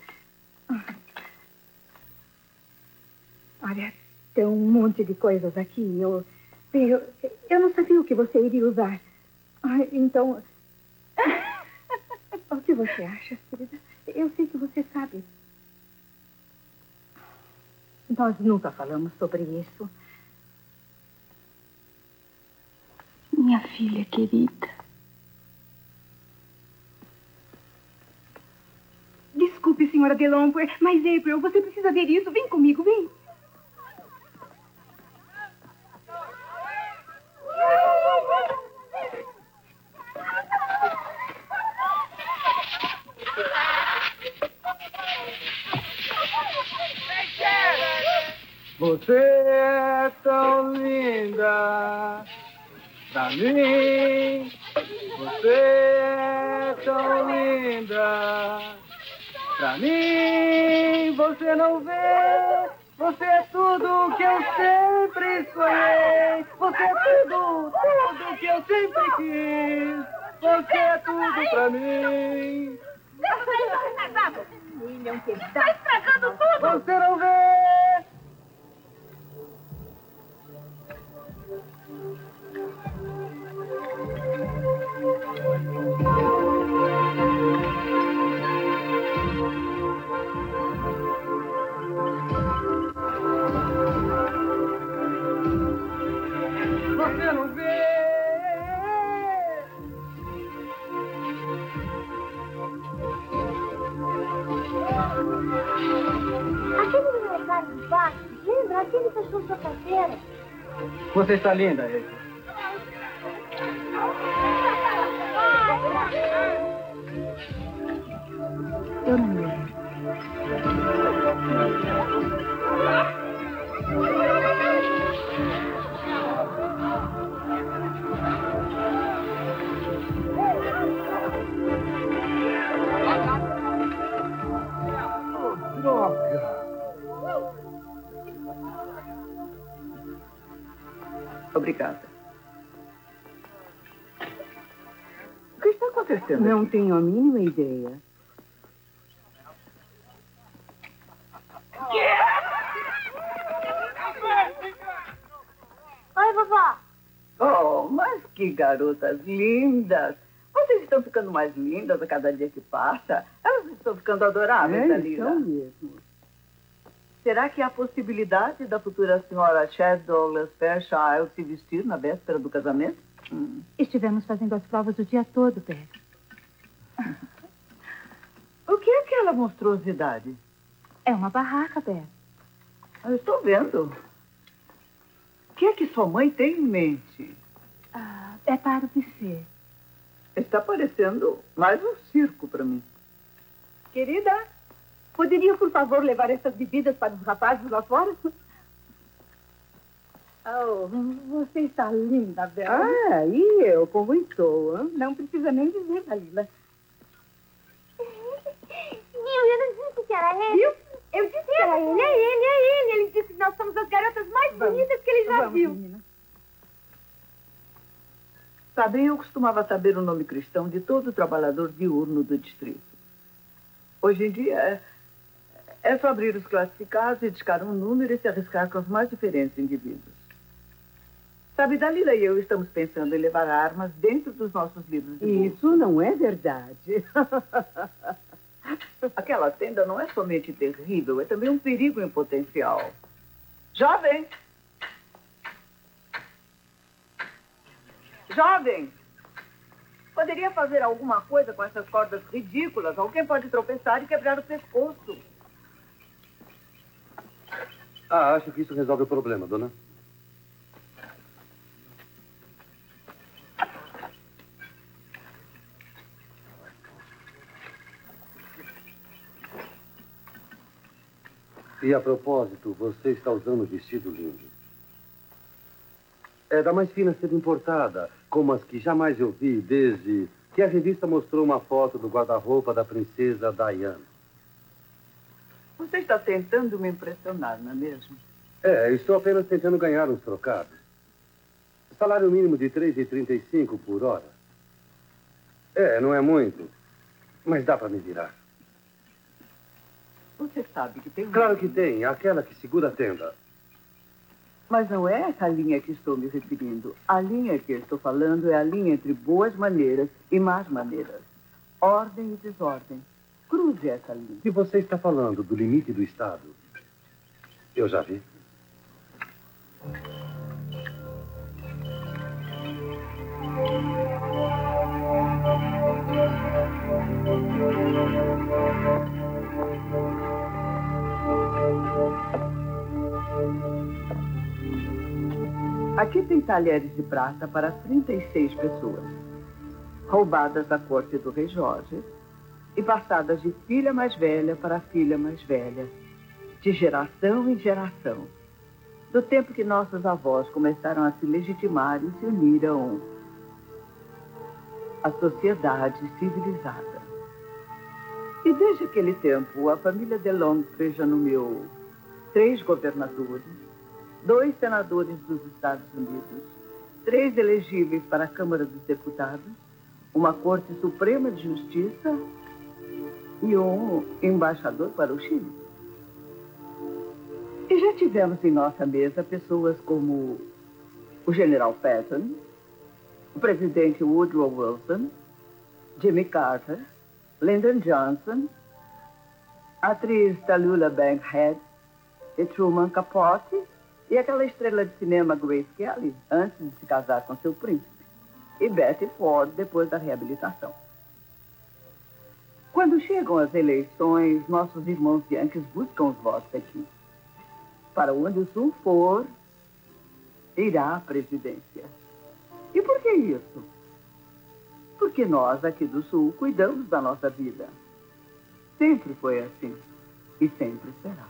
Olha, tem um monte de coisas aqui. Eu não sabia o que você iria usar. Então, o que você acha, querida? Eu sei que você sabe. Nós nunca falamos sobre isso. Minha filha querida. Desculpe, senhora Delombre, mas April, você precisa ver isso. Vem comigo, vem. Você é tão linda pra mim. Você é tão linda pra mim. Você não vê? Você é tudo que eu sempre sonhei. Você é tudo que eu sempre quis. Você é tudo pra mim. Ele é um pedaço. Está estragando tudo! Você não vê! Você não vê! Aquele meu lugar embaixo, lembra? Aquele fechou sua carteira. Você está linda, Ed. Eu não me lembro. Droga! Obrigada. O que está acontecendo? Não tenho a mínima ideia. Oi, vovó. Oh, mas que garotas lindas! Vocês estão ficando mais lindas a cada dia que passa. Elas estão ficando adoráveis, Dalila. Então mesmo. Será que há possibilidade da futura senhora Chad Douglas Fairchild se vestir na véspera do casamento? Estivemos fazendo as provas o dia todo, Beth. O que é aquela monstruosidade? É uma barraca, Beth. Eu estou vendo. O que é que sua mãe tem em mente? É para o buffet. Está parecendo mais um circo para mim. Querida, poderia, por favor, levar essas bebidas para os rapazes lá fora? Oh, você está linda, Bela. Ah, e eu, como estou? Hein? Não precisa nem dizer, Dalila. Viu, eu não disse que era ele. Viu? Eu disse que era ele. É ele. Ele disse que nós somos as garotas mais bonitas que ele já viu. Menina. Sabe, eu costumava saber o nome cristão de todo trabalhador diurno do distrito. Hoje em dia, é só abrir os classificados e discar um número e se arriscar com os mais diferentes indivíduos. Sabe, Dalila e eu estamos pensando em levar armas dentro dos nossos livros de bolso. Isso não é verdade. Aquela tenda não é somente terrível, é também um perigo em potencial. Jovem! Jovem! Poderia fazer alguma coisa com essas cordas ridículas? Alguém pode tropeçar e quebrar o pescoço. Acho que isso resolve o problema, dona. E a propósito, você está usando um vestido lindo. É da mais fina seda importada, como as que jamais eu vi desde que a revista mostrou uma foto do guarda-roupa da princesa Diana. Você está tentando me impressionar, não é mesmo? Estou apenas tentando ganhar uns trocados. Salário mínimo de R$ 3,35 por hora. Não é muito, mas dá para me virar. Você sabe que tem... Claro que tem, aquela que segura a tenda. Mas não é essa linha que estou me referindo. A linha que eu estou falando é a linha entre boas maneiras e más maneiras. Ordem e desordem. Cruze essa linha. Se você está falando do limite do Estado, eu já vi. Aqui tem talheres de prata para 36 pessoas, roubadas da corte do rei Jorge e passadas de filha mais velha para filha mais velha, de geração em geração, do tempo que nossos avós começaram a se legitimar e se unir a sociedade civilizada. E desde aquele tempo, a família DeLongre já nomeou 3 governadores, 2 senadores dos Estados Unidos, 3 elegíveis para a Câmara dos Deputados, uma Corte Suprema de Justiça e um embaixador para o Chile. E já tivemos em nossa mesa pessoas como o general Patton, o presidente Woodrow Wilson, Jimmy Carter, Lyndon Johnson, a atriz Tallulah Bankhead e Truman Capote e aquela estrela de cinema Grace Kelly, antes de se casar com seu príncipe, e Betty Ford depois da reabilitação. Quando chegam as eleições, nossos irmãos Yankees buscam os votos aqui. Para onde o Sul for, irá à presidência. E por que isso? Porque nós, aqui do Sul, cuidamos da nossa vida. Sempre foi assim. E sempre será.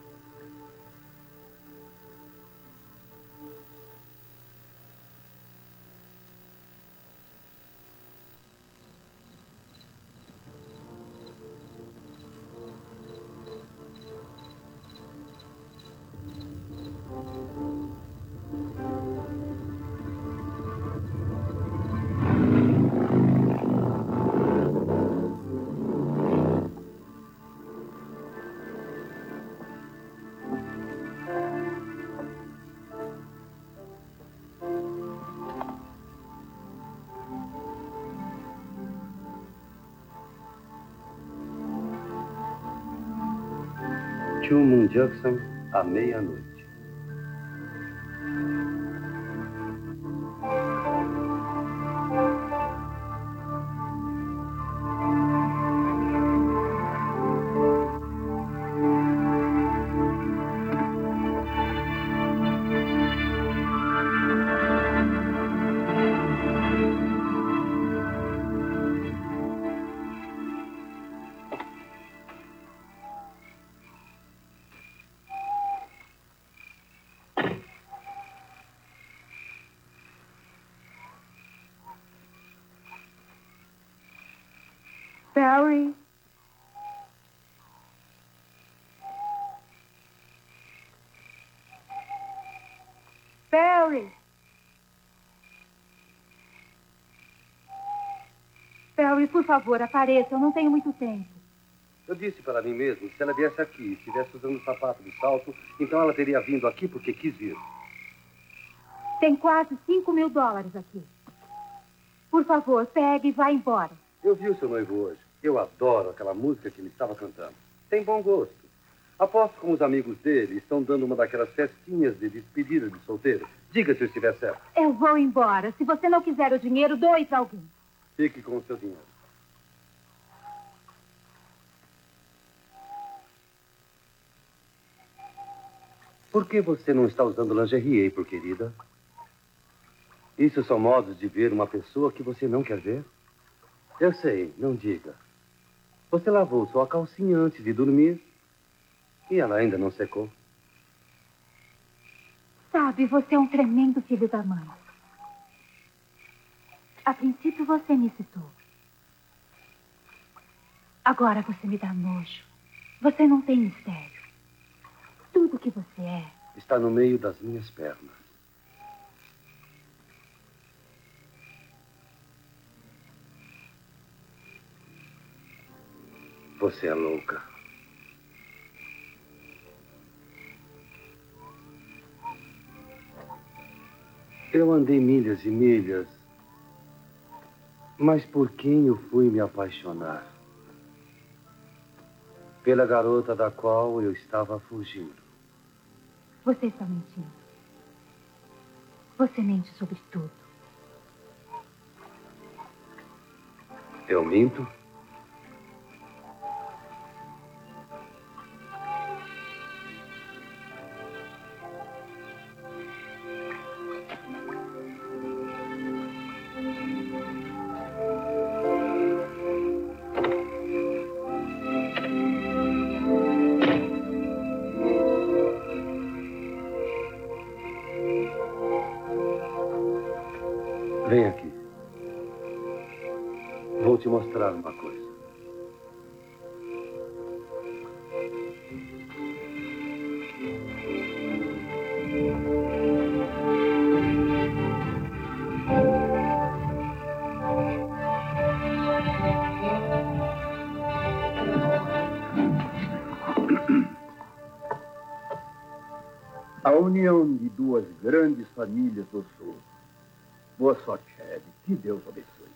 Truman Jackson, à meia-noite. Barry. Barry. Barry, por favor, apareça. Eu não tenho muito tempo. Eu disse para mim mesmo que se ela viesse aqui e estivesse usando sapato de salto, então ela teria vindo aqui porque quis vir. Tem quase $5.000 aqui. Por favor, pegue e vá embora. Eu vi o seu noivo hoje. Eu adoro aquela música que ele estava cantando. Tem bom gosto. Aposto que os amigos dele estão dando uma daquelas festinhas de despedida de solteiro. Diga se eu estiver certo. Eu vou embora. Se você não quiser o dinheiro, doe para alguém. Fique com o seu dinheiro. Por que você não está usando lingerie, por querida? Isso são modos de ver uma pessoa que você não quer ver? Eu sei, não diga. Você lavou sua calcinha antes de dormir e ela ainda não secou. Sabe, você é um tremendo filho da mãe. A princípio você me citou. Agora você me dá nojo. Você não tem mistério. Tudo que você é está no meio das minhas pernas. Você é louca. Eu andei milhas e milhas, mas por quem eu fui me apaixonar? Pela garota da qual eu estava fugindo. Você está mentindo. Você mente sobre tudo. Eu minto? Vem aqui. Vou te mostrar uma coisa. A união de duas grandes famílias do Sul. Boa sorte, Ed. Que Deus abençoe.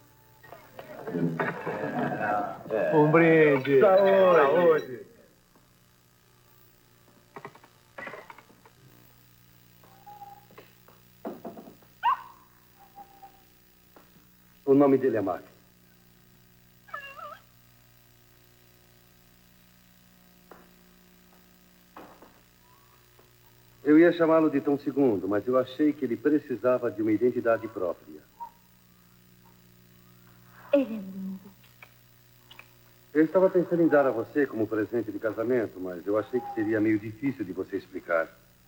Um brinde. Saúde. O nome dele é Max. Eu ia chamá-lo de Tom II, mas eu achei que ele precisava de uma identidade própria. Ele é lindo. Eu estava pensando em dar a você como presente de casamento, mas eu achei que seria meio difícil de você explicar.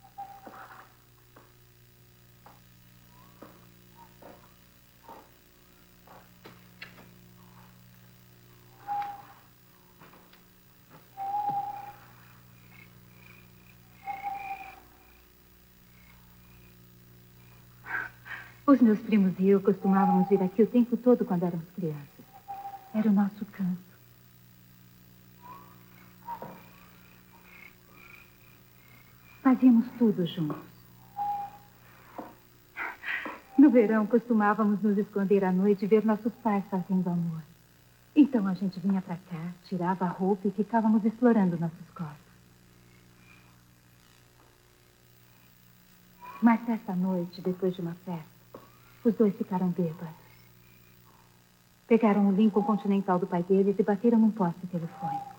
Os meus primos e eu costumávamos vir aqui o tempo todo quando éramos crianças. Era o nosso canto. Fazíamos tudo juntos. No verão, costumávamos nos esconder à noite e ver nossos pais fazendo amor. Então a gente vinha pra cá, tirava a roupa e ficávamos explorando nossos corpos. Mas essa noite, depois de uma festa, os dois ficaram bêbados. Pegaram o Lincoln Continental do pai deles e bateram num poste telefônico.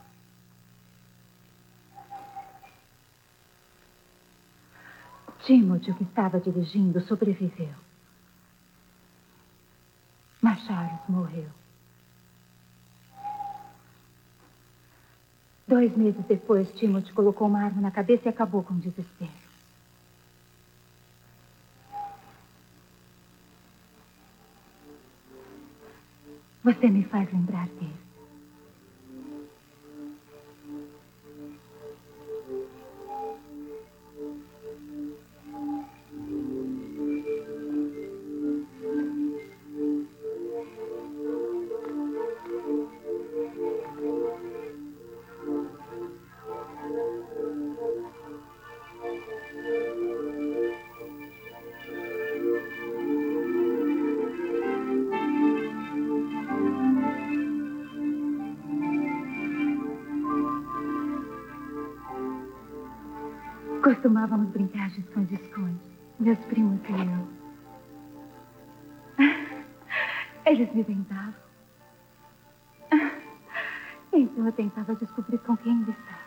Timothy, o que estava dirigindo, sobreviveu. Mas Charles morreu. 2 meses depois, Timothy colocou uma arma na cabeça e acabou com o desespero. Você me faz lembrar dele. Costumávamos brincar de esconde-esconde, meus primos e eu. Eles me vendavam. Então eu tentava descobrir com quem ele estava.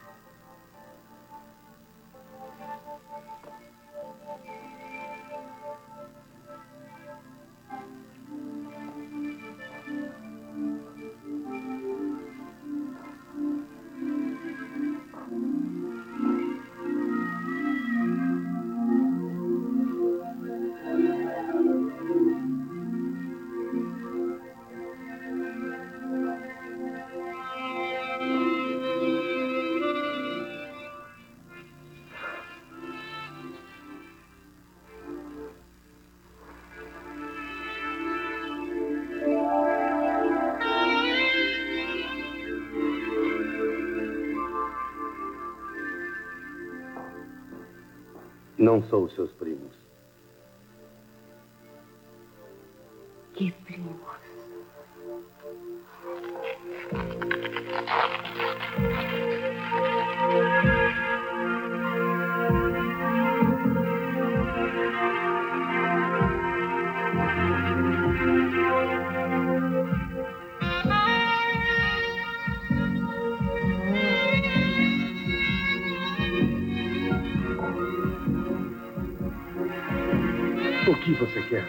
Não sou os seus primos. Que primos? O que você quer?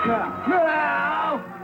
Não!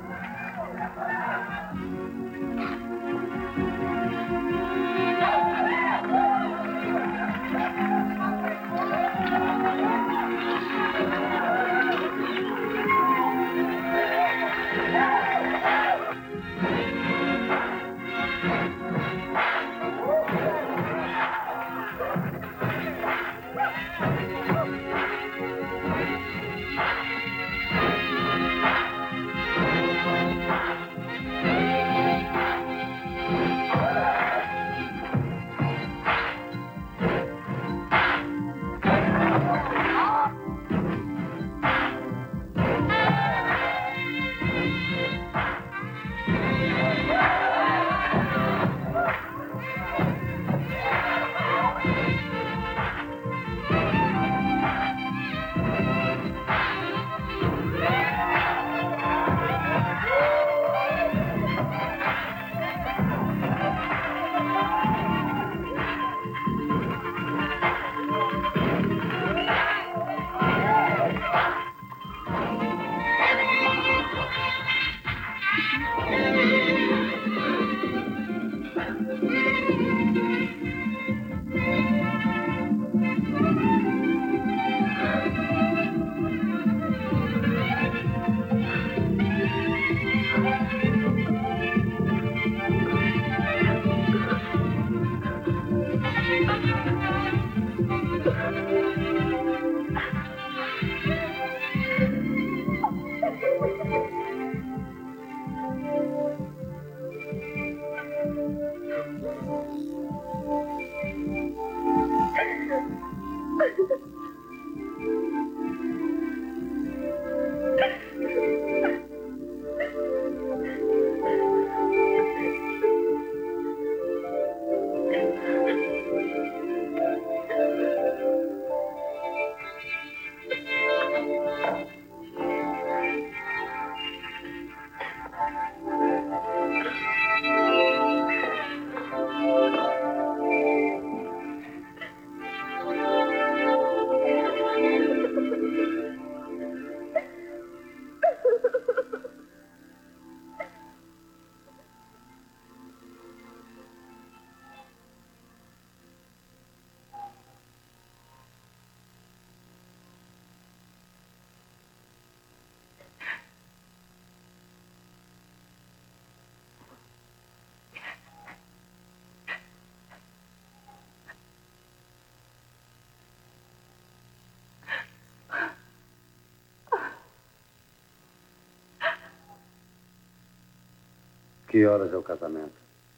Que horas é o casamento?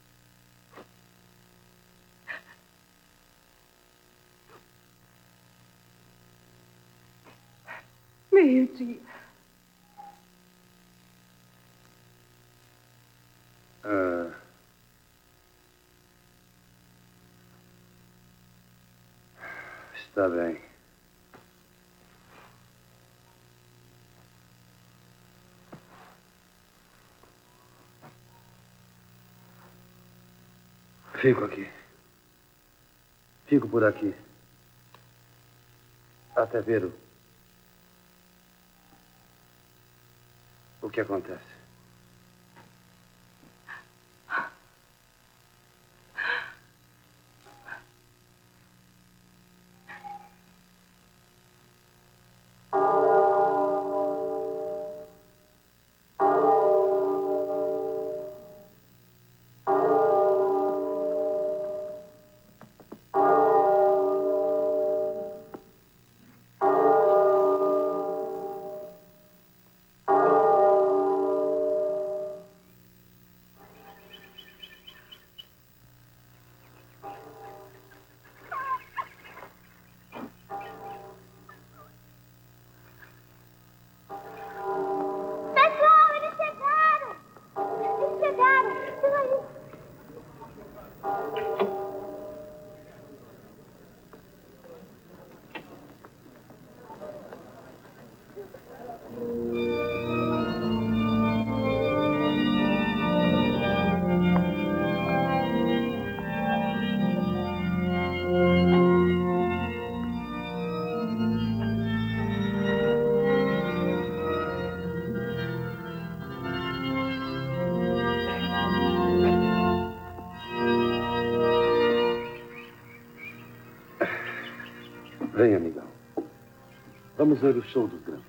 Meio-dia. Está bem. Fico aqui. Fico por aqui. Até ver o que acontece. Vem, amigão. Vamos ver o show dos granfinos.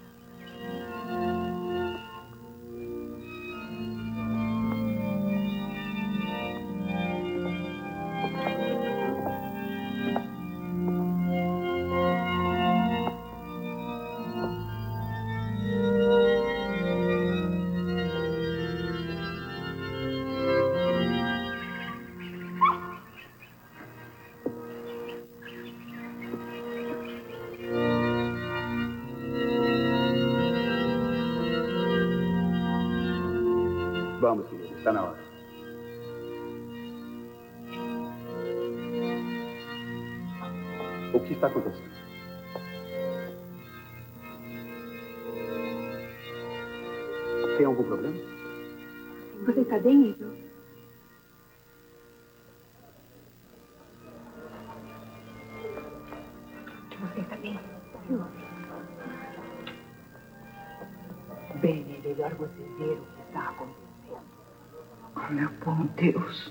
Vamos, querido, está na hora. O que está acontecendo? Tem algum problema? Você está bem, Igor? Você está bem? Bem, é melhor você ver o que está acontecendo. Oh, meu bom Deus.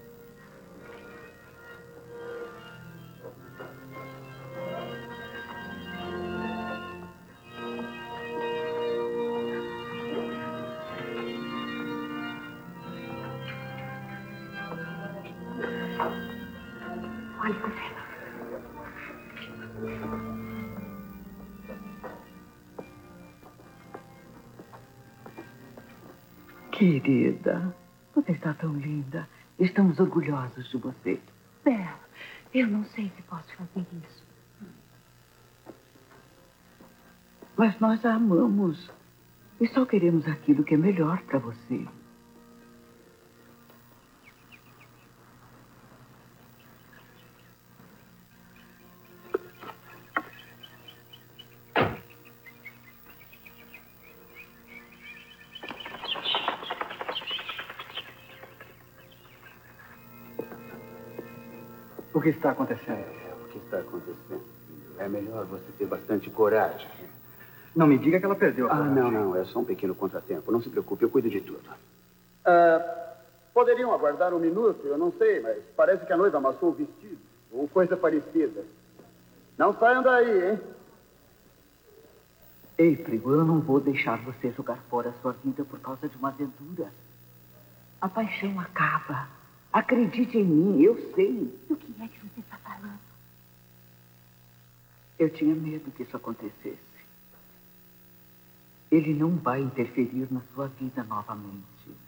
Olha com ela. Querida, você está tão linda. Estamos orgulhosos de você. Bela, eu não sei se posso fazer isso. Mas nós a amamos. E só queremos aquilo que é melhor para você. O que está acontecendo? O que está acontecendo? É melhor você ter bastante coragem. Não me diga que ela perdeu a coragem. Não. É só um pequeno contratempo. Não se preocupe, eu cuido de tudo. Poderiam aguardar um minuto? Eu não sei, mas parece que a noiva amassou o vestido. Ou coisa parecida. Não saiam daí, hein? Ei, Prigo, eu não vou deixar você jogar fora a sua vida por causa de uma aventura. A paixão acaba. Acredite em mim, eu sei. Do que é que você está falando? Eu tinha medo que isso acontecesse. Ele não vai interferir na sua vida novamente.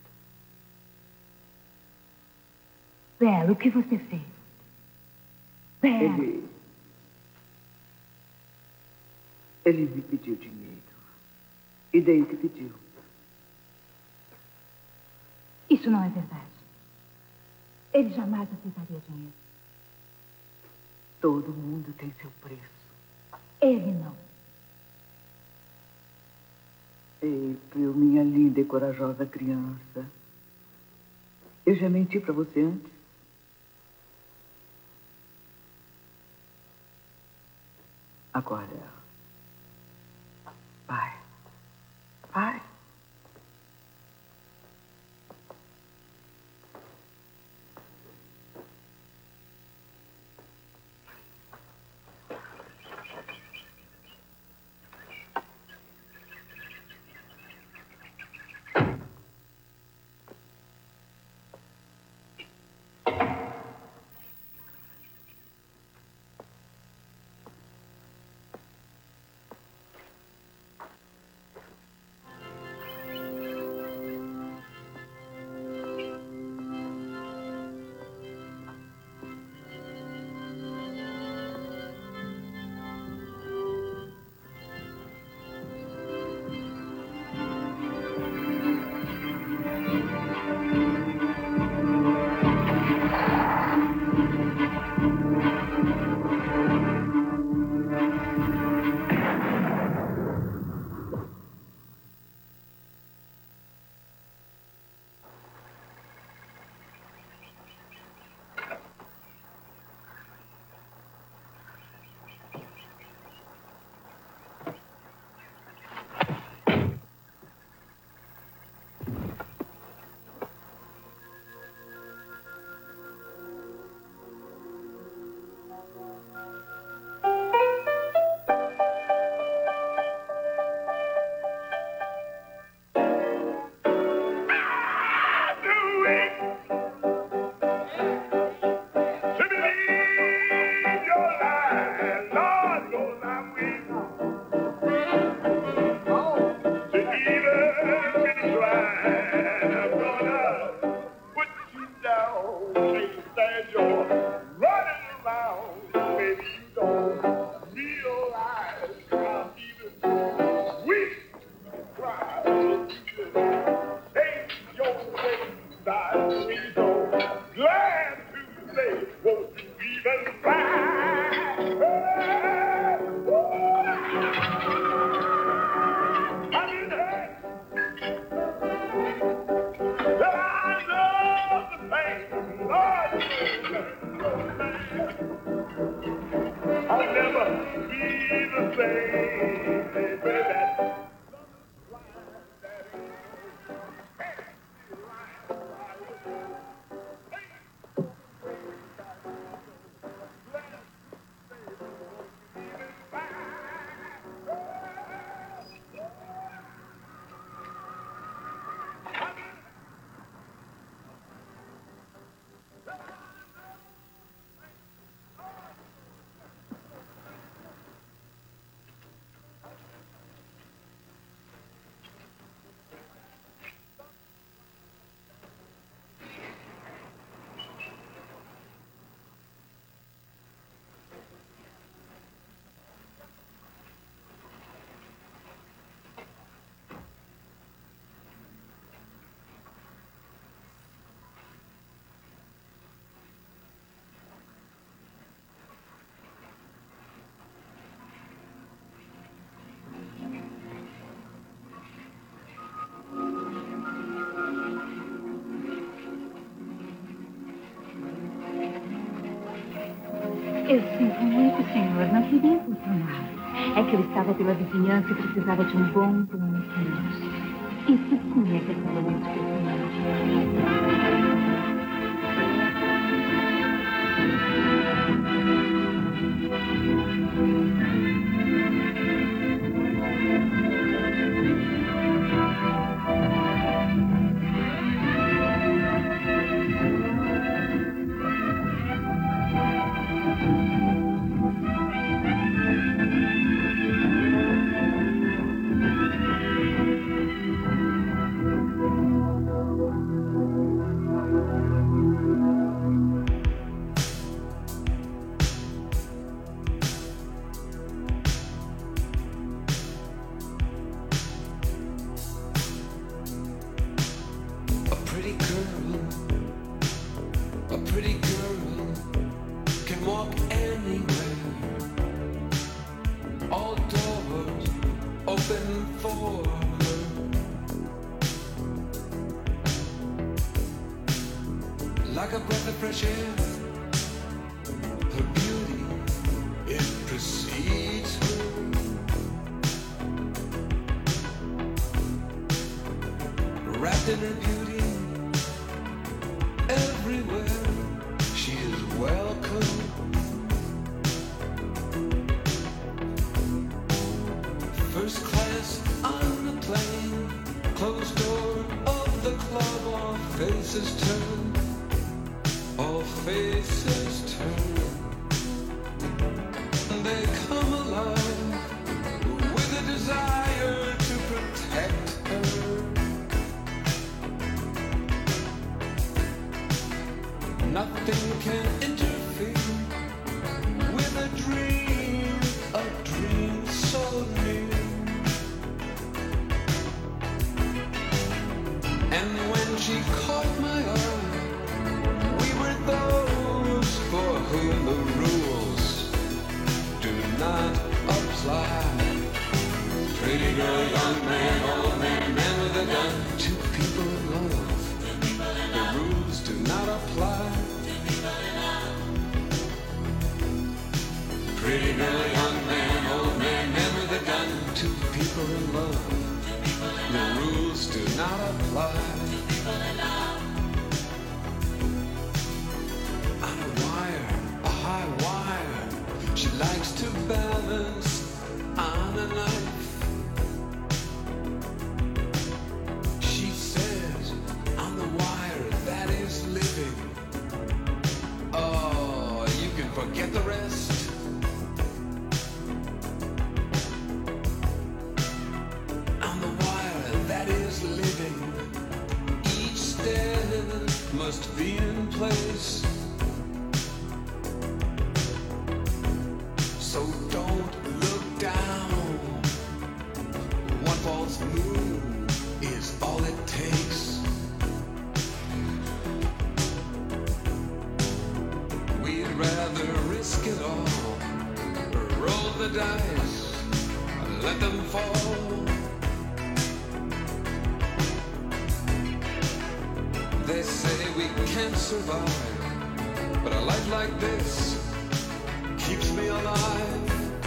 Bela, o que você fez? Bela. Ele me pediu dinheiro. E dei o que pediu. Isso não é verdade. Ele jamais aceitaria dinheiro. Todo mundo tem seu preço. Ele não. April, minha linda e corajosa criança. Eu já menti para você antes? Agora, vai. Vai. Eu sinto muito, senhor. Não queria importunar. É que eu estava pela vizinhança e precisava de um bom banho quente. Isso sim é relacionamento personal. Like a breath of fresh air, her beauty, it precedes her. Wrapped in her beauty, everywhere she is welcome. First class on the plane, closed door of the club, all faces turn. All faces turn, they come alive with a desire to protect her. Nothing can interfere with a dream so near. And when she caught my eye, those for whom the rules do not apply. Pretty girl, young man, old man, man with a gun, two people in love. The rules do not apply. Pretty girl, young man, old man, man with a gun, two people in love. The rules do not apply. She likes to balance on a knife. She says, on the wire, that is living. Oh, you can forget the rest. On the wire, that is living. Each stand must be in place. So don't look down. One false move is all it takes. We'd rather risk it all, roll the dice, let them fall. They say we can't survive, but a life like this keeps me alive.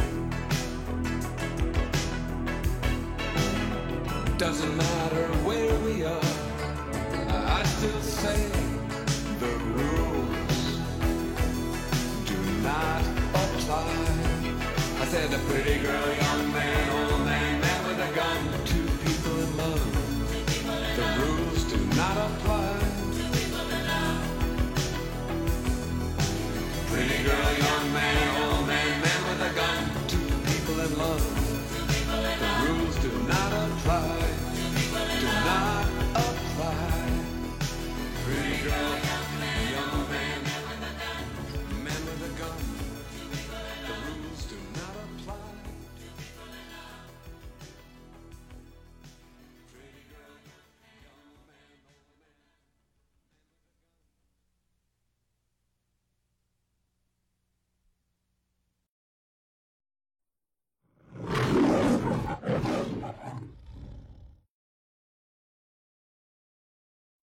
Doesn't matter where we are, I still say the rules do not apply. I said a pretty girl, young